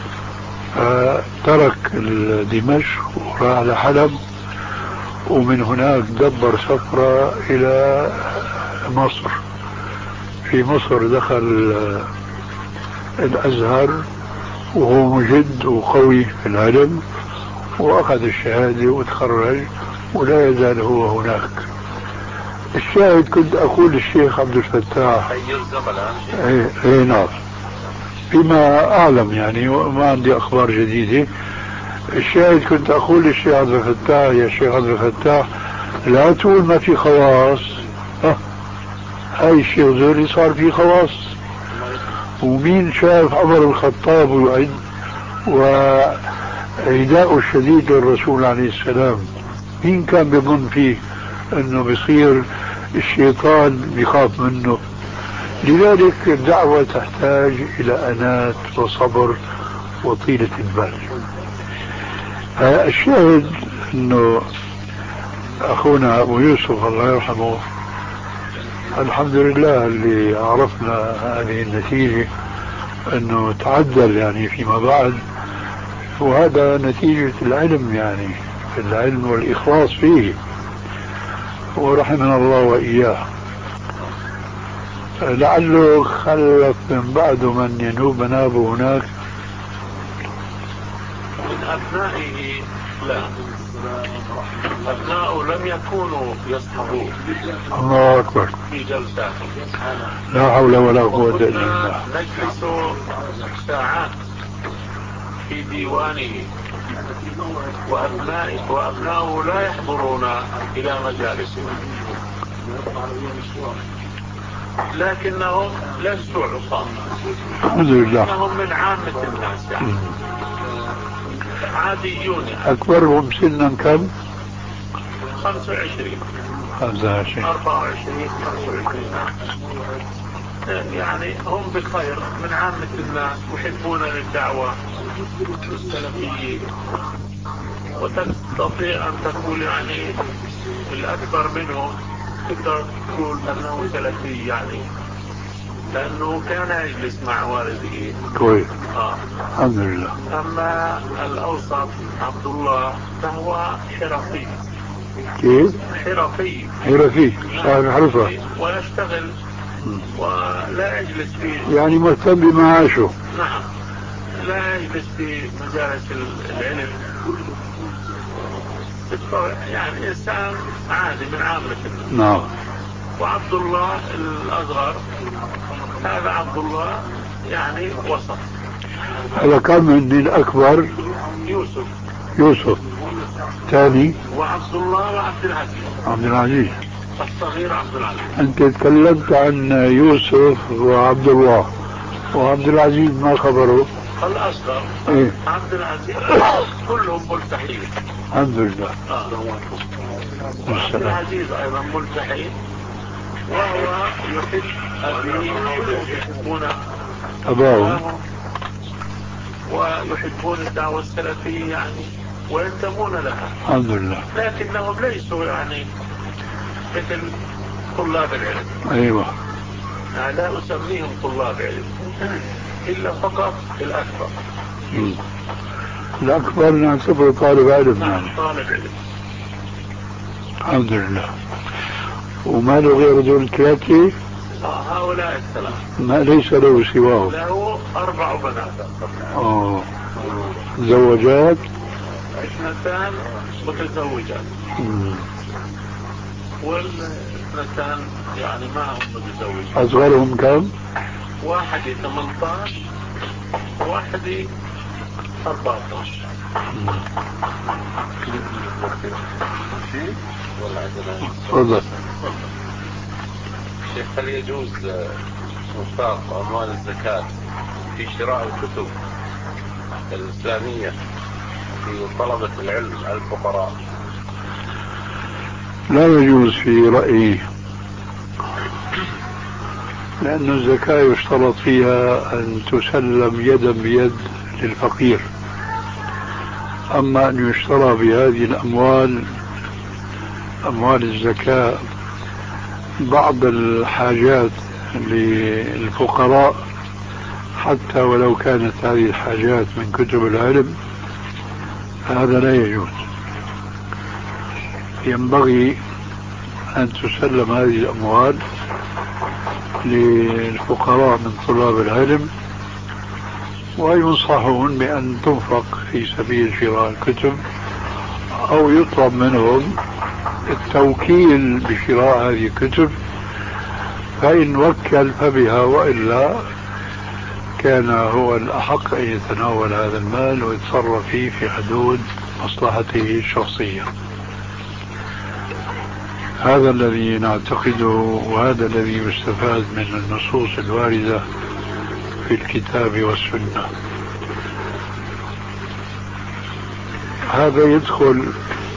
ترك دمشق وراح لحلب، ومن هناك دبر سفرة إلى مصر. في مصر دخل الأزهر وهو مجد وقوي في العلم، وأخذ الشهادة وتخرج، ولا يزال هو هناك. الشاهد كنت أقول للشيخ عبد الفتاح، ايه ايه نعم، فيما أعلم يعني وما عندي أخبار جديدة. الشاهد كنت أقول للشيخ عبد الفتاح، يا شيخ عبد الفتاح لا تقول ما في خواص، ها هاي الشيخ زهري صار في خواص. ومين شاف عمر الخطاب وعد وعداء الشديد للرسول عليه السلام، مين كان بيظن فيه انه بيصير الشيطان بيخاف منه؟ لذلك الدعوة تحتاج الى انات وصبر وطيلة البال. الشاهد انه اخونا ابو يوسف الله يرحمه، الحمد لله اللي عرفنا هذه النتيجة انه تعدل يعني فيما بعد، وهذا نتيجة العلم، يعني العلم والإخلاص فيه، ورحمنا الله وإياه. لعله خلف من بعده من ينوب منابه هناك من أبنائه. لا، أبناؤه لم يكونوا يصحبون. الله أكبر، في جلسات لا حول ولا قوة إلا بالله. نجلس ساعات في ديوانه، وأبنائه وأبناؤه لا يحضرون إلى مجالسه، لكنهم ليسوا عصاة، الحمد لله، إنهم من عامة الناس، يعني عاديون. يعني أكبرهم سنا كم؟ خمسة وعشرين خمسة وعشرين أربعة وعشرين خمسة وعشرين، يعني هم بخير من عامة الناس، محبون للدعوة السلفية. وتستطيع أن تقول يعني الأكبر منهم تقدر تقول أنه سلفي، يعني لأنه كان يجلس مع والده. كويس، آه. الحمد لله. أما الأوسط عبد الله فهو حرفي. كيف؟ حرفي حرفي صاحب حرفة، ويشتغل ولا يجلس في، يعني مهتم بمعاشه. نعم، لا يجلس في مجالس العلم، يعني إنسان عادي من عامة الناس. نعم. وعبد الله الأصغر هذا عبد الله يعني وسط. هذا كم من الأكبر؟ يوسف. يوسف ثاني، وعبد الله وعبد العزيز. عبد العزيز الصغير عبد العزيز. أنت تكلمت عن يوسف وعبد الله، وعبد العزيز ما خبره؟ الأصغر إيه؟ عبد العزيز كلهم ملتحين. الحمد لله. عبد العزيز أيضا ملتحي وهو يحب أبيه ويحبون أباه ويحبون الدعوة السلفية يعني وينتمون لها الحمد لله، لكنهم ليسوا يعني مثل طلاب العلم. أيوة، يعني لا أسميهم طلاب علم إلا فقط الأكبر. م. الأكبر نعتبره طالب علم. نعم يعني طالب علم. الحمد لله. وما له غير دول الثلاثة؟ هؤلاء الثلاثة ما ليس له سواه. له أربع بنات. اه زوجات؟ اثنتان متزوجات م. والاثنتان يعني ما هم متزوجات. أصغرهم كم؟ واحدة ثمانية عشر وواحدة أربعة عشر. تفضل. شيخ، هل يجوز انفاق أموال الزكاة في شراء الكتب الإسلامية في طلبة العلم الفقراء؟ لا يجوز في رأيي، لأن الزكاة يشترط فيها أن تسلم يدا بيد للفقير. أما أن يشترى بهذه الأموال، أموال الزكاة، بعض الحاجات للفقراء حتى ولو كانت هذه الحاجات من كتب العلم، هذا لا يجوز. ينبغي أن تسلم هذه الأموال للفقراء من طلاب العلم، وينصحون بأن تنفق في سبيل شراء الكتب، أو يطلب منهم التوكيل بشراء هذه الكتب، فإن وكل فبها، وإلا كان هو الأحق أن يتناول هذا المال ويتصرف فيه في حدود مصلحته الشخصية. هذا الذي نعتقده، وهذا الذي يستفاد من النصوص الواردة في الكتاب والسنة. هذا يدخل،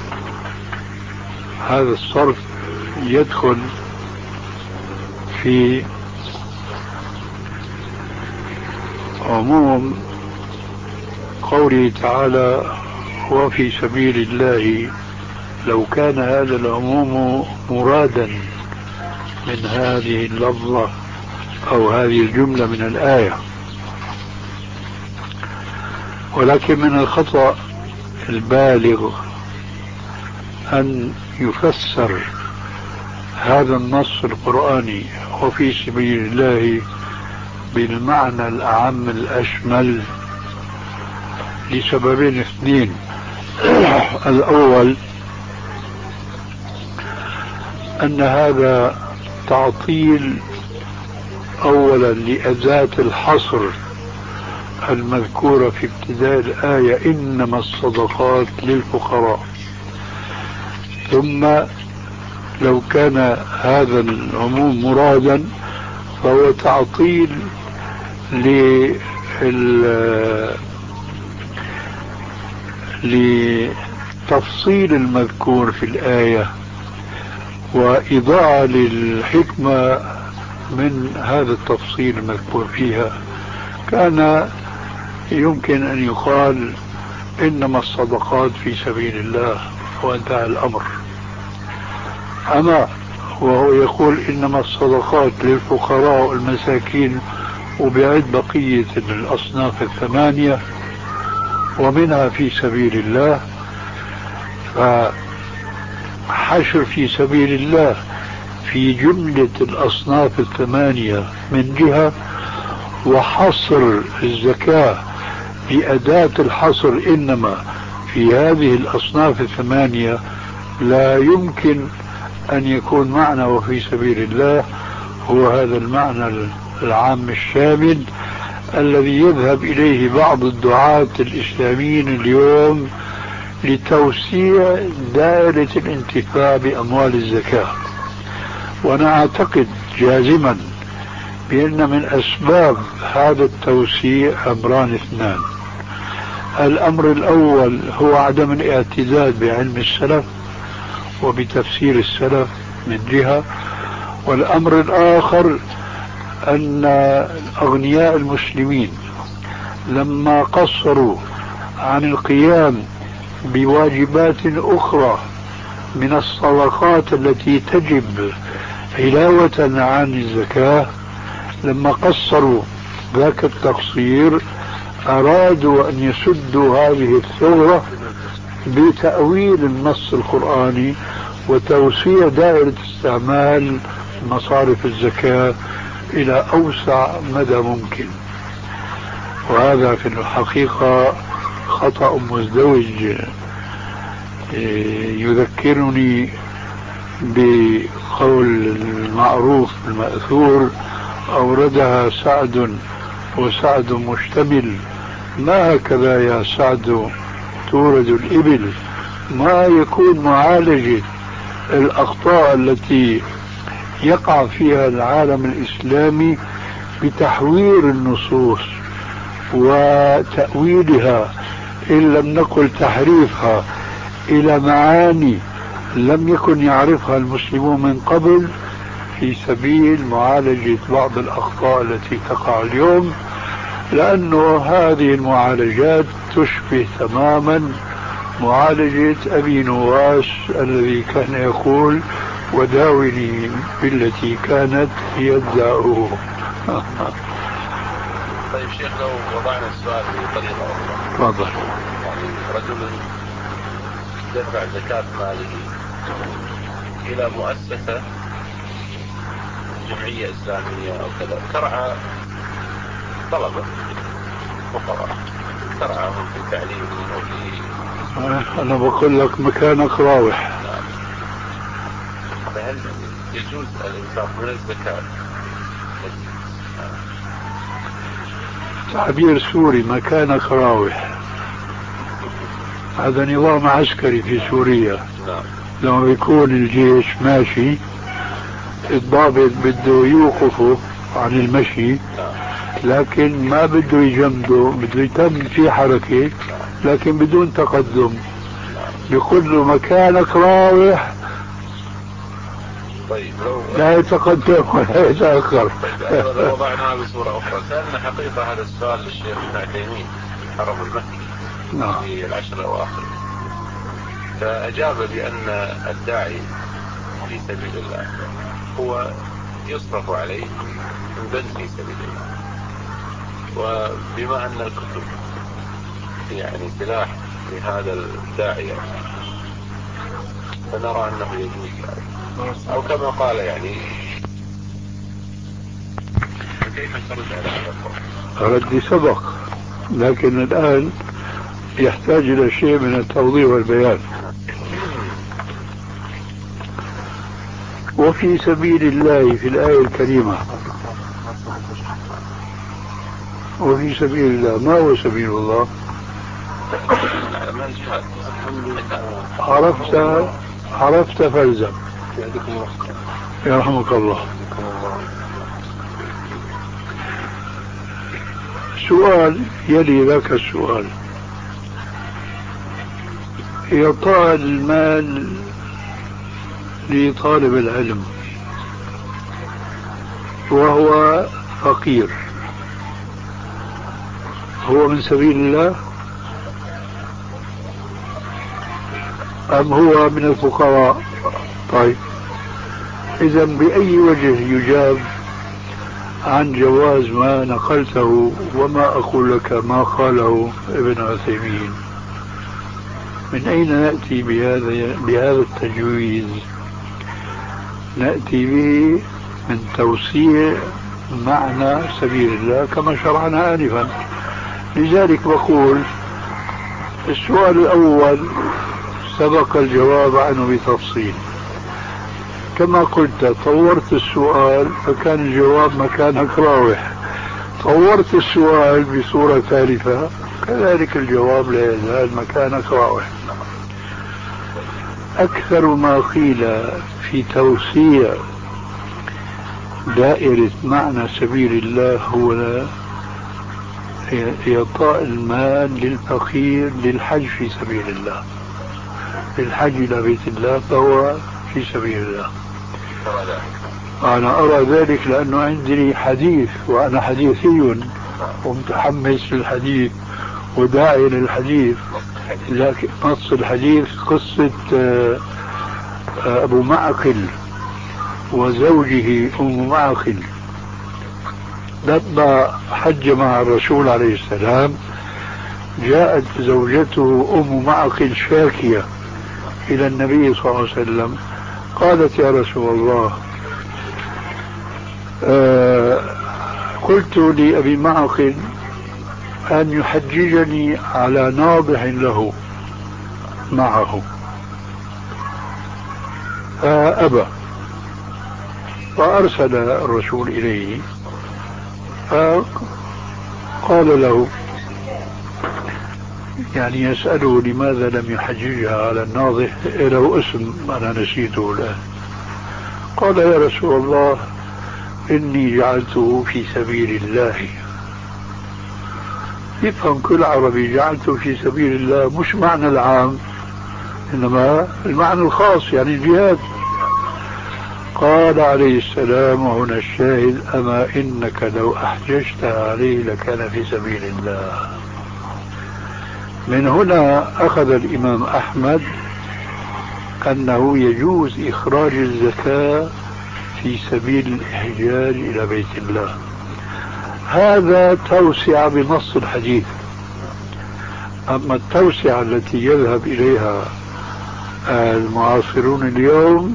هذا الصرف يدخل في عموم قوله تعالى: وفي سبيل الله. لو كان هذا العموم مرادا من هذه اللفظة أو هذه الجملة من الآية، ولكن من الخطأ البالغ أن يفسر هذا النص القرآني وفي سبيل الله بالمعنى الأعم الأشمل، لسببين اثنين. الأول أن هذا تعطيل أولا لأداة الحصر المذكورة في ابتداء الآية: إنما الصدقات للفقراء. ثم لو كان هذا العموم مرادا، فهو تعطيل لتفصيل المذكور في الآية، وإضاعة للحكمة من هذا التفصيل المذكور فيها. كان يمكن أن يقال إنما الصدقات في سبيل الله وانتهى الأمر. أما وهو يقول إنما الصدقات للفقراء والمساكين، وبيعد بقية الأصناف الثمانية ومنها في سبيل الله، فحشر في سبيل الله في جملة الأصناف الثمانية من جهة، وحصر الزكاة بأداة الحصر إنما في هذه الأصناف الثمانية، لا يمكن أن يكون معنى وفي سبيل الله هو هذا المعنى العام الشامل الذي يذهب إليه بعض الدعاة الإسلاميين اليوم لتوسيع دائرة الانتفاع بأموال الزكاة. وأنا أعتقد جازما بأن من أسباب هذا التوسيع أمران اثنان: الأمر الأول هو عدم الاعتداد بعلم السلف وبتفسير السلف من جهة، والأمر الآخر أن أغنياء المسلمين لما قصروا عن القيام بواجبات أخرى من الصدقات التي تجب علاوة عن الزكاة، لما قصروا ذاك التقصير أرادوا أن يسدوا هذه الثغرة بتأويل النص القرآني وتوسيع دائرة استعمال مصارف الزكاة إلى أوسع مدى ممكن. وهذا في الحقيقة خطأ مزدوج يذكرني بقول المعروف المأثور أوردها سعد وسعد مشتمل، ما هكذا يا سعد تورد الإبل. ما يكون معالجة الأخطاء التي يقع فيها العالم الإسلامي بتحوير النصوص وتأويلها، إن لم نقل تحريفها، إلى معاني لم يكن يعرفها المسلمون من قبل، في سبيل معالجة بعض الأخطاء التي تقع اليوم، لأنه هذه المعالجات تشبه تماما معالجة أبي نواس الذي كان يقول وداوني بالتي كانت هي الداء. طيب شيخ، لو وضعنا السؤال بطريقة أخرى. تفضل. يعني رجل دفع زكاة ماله إلى مؤسسة جمعية إسلامية أو كذا، ترعى طلبة فقراء، ترعاهم في تعليمهم وفي. أنا بقول لك مكانك راوح. نعم. فهل يجوز الإنفاق من الزكاة؟ تعبير سوري مكانك راوح، هذا نظام عسكري في سوريا. نعم. لما بيكون الجيش ماشي الضابط بده يوقفه عن المشي، لكن ما بده يجمده، بده يتم في حركة لكن بدون تقدم، بيقول له مكانك راوح. طيب لو لا يتقدم ولا يتأخر. طيب لو وضعناها بصورة أخرى، سألنا حقيقة هذا السؤال للشيخ ابن عثيمين في الحرم المكي نعم. في العشر الأواخر، فأجاب بأن الداعي في سبيل الله هو يصرف عليه من بنز في سبيل الله، وبما أن الكتب يعني سلاح لهذا الداعية فنرى أنه يجوز ذلك، أو كما قال يعني. كيف ترد على هذا القول؟ ردي سبق، لكن الآن يحتاج إلى شيء من التوضيح والبيان. وفي سبيل الله في الآية الكريمة، وفي سبيل الله، ما هو سبيل الله؟ عرفت عرفت فالزم. يرحمك الله. سؤال يلي ذاك السؤال: إعطاء المال لطالب العلم وهو فقير هو من سبيل الله أم هو من الفقراء؟ طيب، إذا بأي وجه يجاب عن جواز ما نقلته وما أقول لك ما قاله ابن عثيمين؟ من أين نأتي بهذا بهذا التجويز؟ نأتي به من توسيع معنى سبيل الله كما شرعنا آنفا. لذلك بقول السؤال الأول سبق الجواب عنه بتفصيل، كما قلت طورت السؤال فكان الجواب مكانك راوح، طورت السؤال بصورة ثالثة كذلك الجواب لا يزال مكانك راوح. أكثر ما قيل في توسيع دائرة معنى سبيل الله هو إعطاء المال للفقير للحج في سبيل الله، للحج إلى بيت الله فهو في سبيل الله. أنا أرى ذلك لأنه عندي حديث وأنا حديثي ومتحمس للحديث وداعي للحديث، لكن نص الحديث قصة أبو معقل وزوجه أم معقل لما حج مع الرسول عليه السلام. جاءت زوجته أم معقل شاكية إلى النبي صلى الله عليه وسلم، قالت يا رسول الله آه قلت لأبي معقل أن يحججني على ناضح له معه فأبى، فأرسل الرسول إليه فقال له يعني يسأله لماذا لم يحججها على الناضح، له اسم أنا نسيته الآن. قال يا رسول الله إني جعلته في سبيل الله. يفهم كل عربي جعلته في سبيل الله مش معنى العام إنما المعنى الخاص يعني الجهاد. قال عليه السلام وهنا الشاهد أما إنك لو أحججت عليه لكان في سبيل الله. من هنا أخذ الإمام أحمد أنه يجوز إخراج الزكاة في سبيل الإحجاج إلى بيت الله. هذا توسع بنص الحديث. أما التوسعة التي يذهب إليها المعاصرون اليوم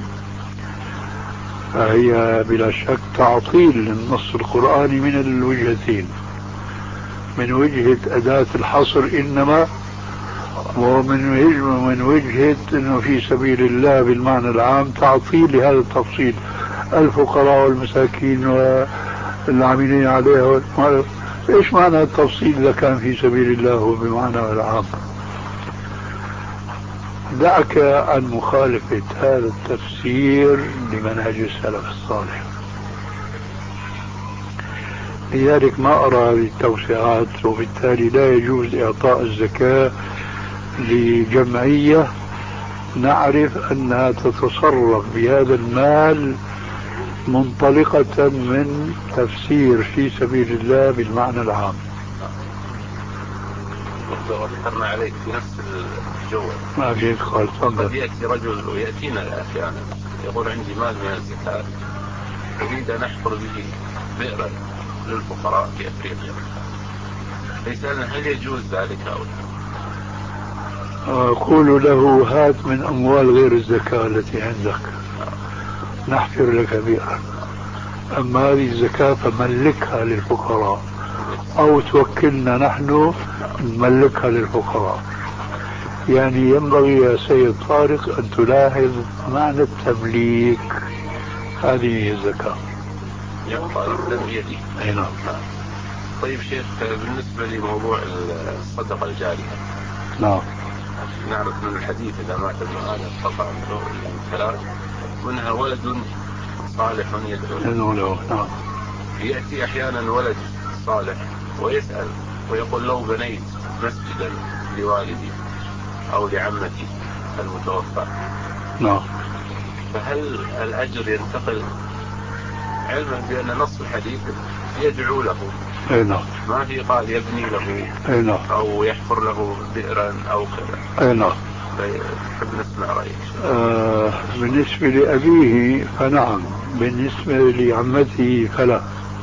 فهي بلا شك تعطيل للنص القرآني من الوجهتين، من وجهة أداة الحصر إنما، ومن من وجهة أنه في سبيل الله بالمعنى العام تعطيل لهذا التفصيل، الفقراء والمساكين والعاملين عليها. إيش معنى التفصيل إذا كان في سبيل الله بمعنى العام؟ دعك عن مخالفة هذا التفسير لمنهج السلف الصالح. لذلك ما أرى هذه التوسعات، وبالتالي لا يجوز إعطاء الزكاة لجمعية نعرف أنها تتصرف بهذا المال منطلقة من تفسير في سبيل الله بالمعنى العام. ذكرنا عليك في نفس الجو ما في إدخال. قد يأتي رجل ويأتينا أحيانا يقول عندي مال من الزكاة أريد أن أحفر به بئرا للفقراء في أفريقيا، فيسألنا هل يجوز ذلك أو لا؟ أقول له هات من أموال غير الزكاة التي عندك نحفر لك بئرا، أما هذه الزكاة فملكها للفقراء أو توكلنا نحن نملكها للفقراء. يعني ينبغي يا سيد طارق أن تلاحظ معنى التمليك، هذه الزكاة يبقى يبدأ بيدي. أي نعم. طيب شيخ، بالنسبة لموضوع الصدقة الجارية، نعم، نعرف من الحديث إذا مات ابن آدم قطع عنه ثلاث، منها ولد صالح يدعو له. نعم. يأتي أحيانا ولد صالح ويسأل ويقول لو بنيت مسجدا لوالدي أو لعمتي المتوفى، نعم، فهل الأجر ينتقل، علما بأن نص الحديث يدعو له؟ أي نعم. ما في قال يبني له أي نعم. أو يحفر له بئرا أو كذا. أي نعم. نحب نسمع رأيك. آه بالنسبة لأبيه فنعم، بالنسبة لعمته فلا.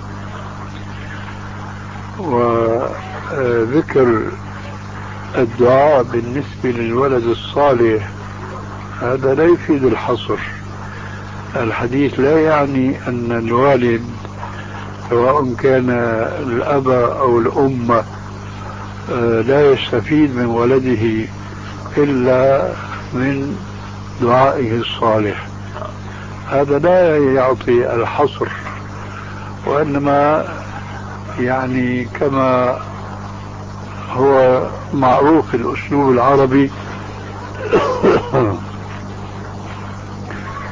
وذكر الدعاء بالنسبة للولد الصالح هذا لا يفيد الحصر. الحديث لا يعني أن الوالد سواء كان الأب أو الأم لا يستفيد من ولده إلا من دعائه الصالح، هذا لا يعطي الحصر، وإنما يعني كما هو معروف في الأسلوب العربي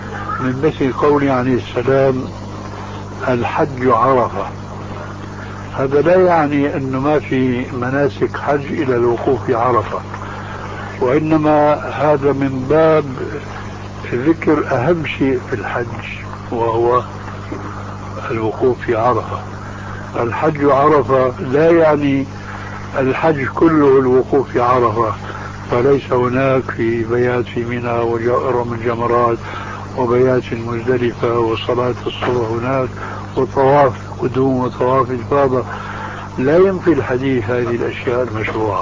من مثل قول عليه السلام الحج عرفة. هذا لا يعني أنه ما في مناسك حج إلى الوقوف في عرفة، وإنما هذا من باب ذكر أهم شيء في الحج وهو الوقوف في عرفة. الحج عرفة لا يعني الحج كله الوقوف في عرفة، فليس هناك في بيات في منى ورمي الجمرات وبيات في مزدلفة وصلاة الصبح هناك وطواف قدوم وطواف إفاضة. لا ينفي الحديث هذه الأشياء المشروعة.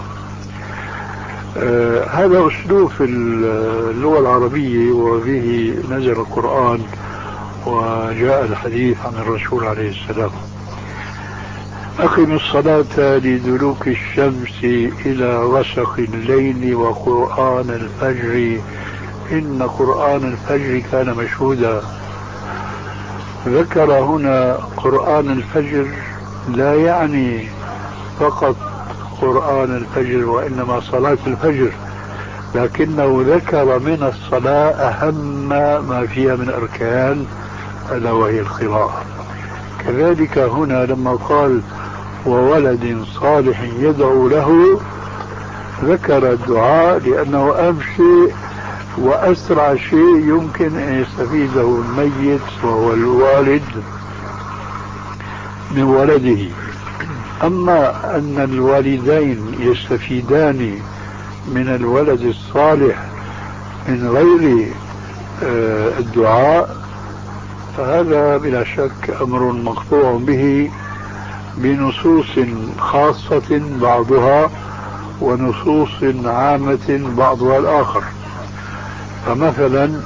آه هذا أسلوب في اللغة العربية، وبه نزل القرآن وجاء الحديث عن الرسول عليه السلام. أقم الصلاة لدلوك الشمس إلى غسق الليل وقرآن الفجر إن قرآن الفجر كان مشهودا. ذكر هنا قرآن الفجر لا يعني فقط قرآن الفجر وإنما صلاة الفجر، لكنه ذكر من الصلاة أهم ما فيها من أركان ألا وهي القراءة. كذلك هنا لما قال وولد صالح يدعو له ذكر الدعاء، لأنه أهم شيء وأسرع شيء يمكن أن يستفيده الميت وهو الوالد من ولده. أما أن الوالدين يستفيدان من الولد الصالح من غير الدعاء فهذا بلا شك أمر مقطوع به بنصوص خاصة بعضها ونصوص عامة بعضها الآخر. فمثلا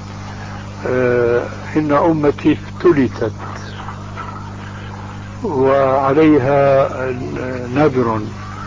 إن أمتي افتلتت وعليها نذر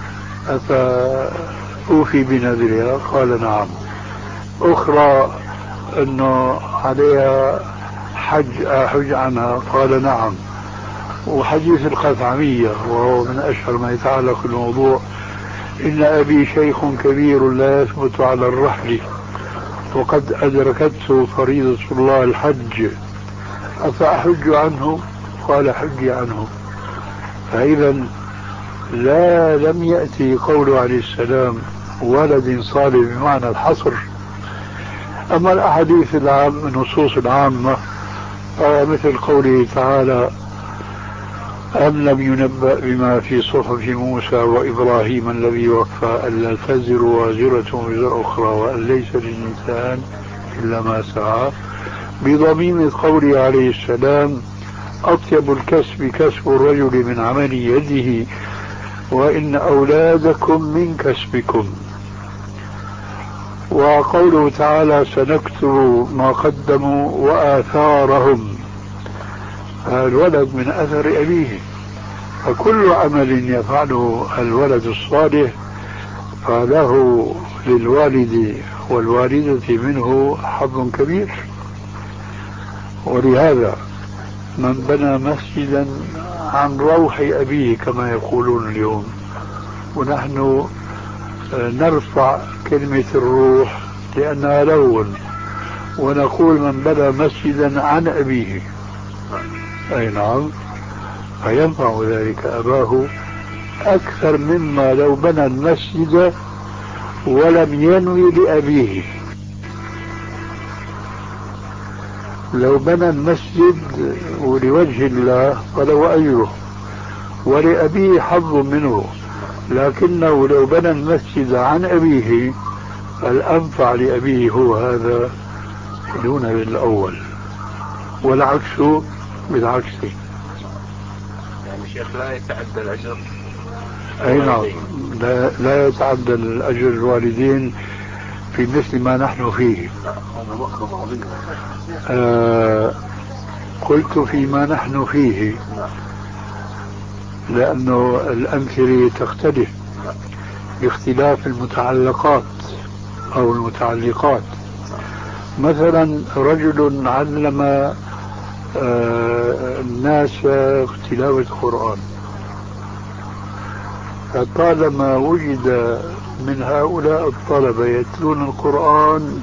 أفأوفي بنذرها؟ قال نعم. أخرى أنه عليها حج أحج عنها؟ قال نعم. وحديث الخثعمية وهو من أشهر ما يتعلق بالموضوع إن أبي شيخ كبير لا يثبت على الرحل وقد أدركته فريضة الله الحج أفأحج عنه؟ قال حج عنه. فإذا لا لم يأتي قوله عليه السلام ولد صالح بمعنى الحصر. أما الأحاديث العام النصوص العامة مثل قوله تعالى أم لم ينبأ بما في صحف موسى وإبراهيم الذي وفى ألا تزر وازرة وزر أخرى وأن ليس للإنسان إلا ما سعى، بضميم قوله عليه السلام أطيب الكسب كسب الرجل من عمل يده وإن أولادكم من كسبكم. وقوله تعالى سنكتب ما قدموا وآثارهم، الولد من أثر أبيه. فكل عمل يفعله الولد الصالح فله للوالد والوالدة منه حظ كبير. ولهذا من بنى مسجدا عن روح أبيه كما يقولون اليوم، ونحن نرفع كلمة الروح لأنها لون، ونقول من بنى مسجدا عن أبيه، أي نعم، فينفع ذلك أباه أكثر مما لو بنى المسجد ولم ينوي لأبيه. لو بنى المسجد ولوجه الله فله أجره ولأبيه حظ منه، لكنه لو بنى المسجد عن أبيه فالأنفع لأبيه هو هذا دون الأول، والعكس بالعكس. يعني شيخ لا يتعدى الأجر؟ أي نعم، لا, لا يتعدى الأجر الوالدين في مثل ما نحن فيه. آه قلت فيما نحن فيه لأنه الأمثلة تختلف باختلاف المتعلقات أو المتعلقات. مثلا رجل علم آه الناس تلاوة القرآن، فطالما وجد من هؤلاء الطلبة يتلون القرآن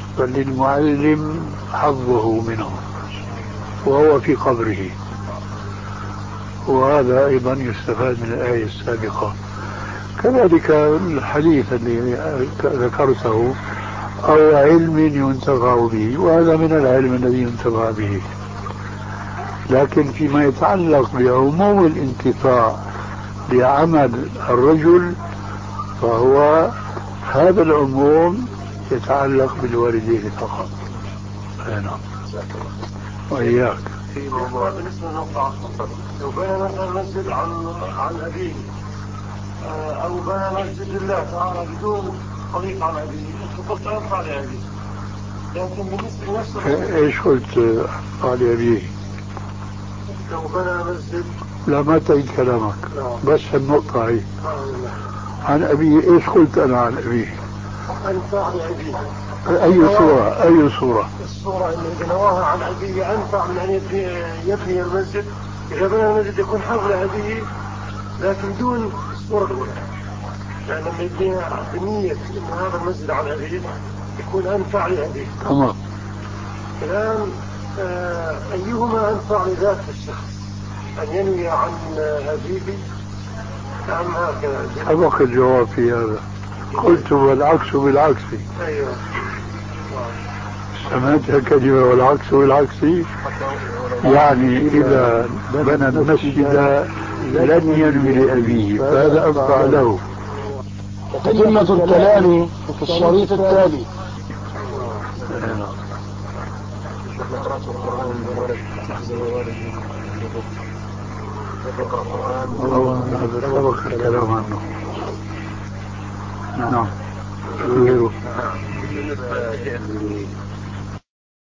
فللمعلم حظه منهم وهو في قبره. وهذا أيضا يستفاد من الآية السابقة. كذلك الحديث الذي ذكرته أو علم ينتفع به، وهذا من العلم الذي ينتفع به. لكن فيما يتعلق بعموم الانتفاع بعمل الرجل فهو هذا العموم يتعلق بالوالدين فقط. نعم. وإياك. في موضوع بالنسبة للنقطة، لو بنى مثلا مسجد عن عن أبيه أو بنى مسجد لله تعالى بدون طريق عن أبيه، فقلت أنفع لأبيه. لكن بالنسبة لنفسه إيش قلت أنفع لأبيه؟ لو بنى مسجد. لا ما تعيد كلامك. لا. بس النقطة هي عن أبيه. إيش قلت أنا عن أبيه؟ أنفع لأبيه. أي صورة؟ أي صورة؟ الصورة اللي بنواها عن أبيه أنفع من أن يبني المسجد. إذا بنى المسجد يكون حول أبيه لكن دون الصورة الأولى، يعني لما يبني بنية إن هذا المسجد عن أبيه يكون أنفع لأبيه. تمام. الآن آه أيهما أنفع لذات الشخص، أن ينوي عن أبيه أم هكذا؟ سبق الجواب في هذا. قلت والعكس بالعكس. أيوه. سمعت كلمة والعكس بالعكس، يعني إذا بنى المسجد لن ينوي لأبيه فهذا أنفع له. تتمة الكلام في الشريط التالي. هذا سبق الكلام عنه. نعم. غيره. بالنسبة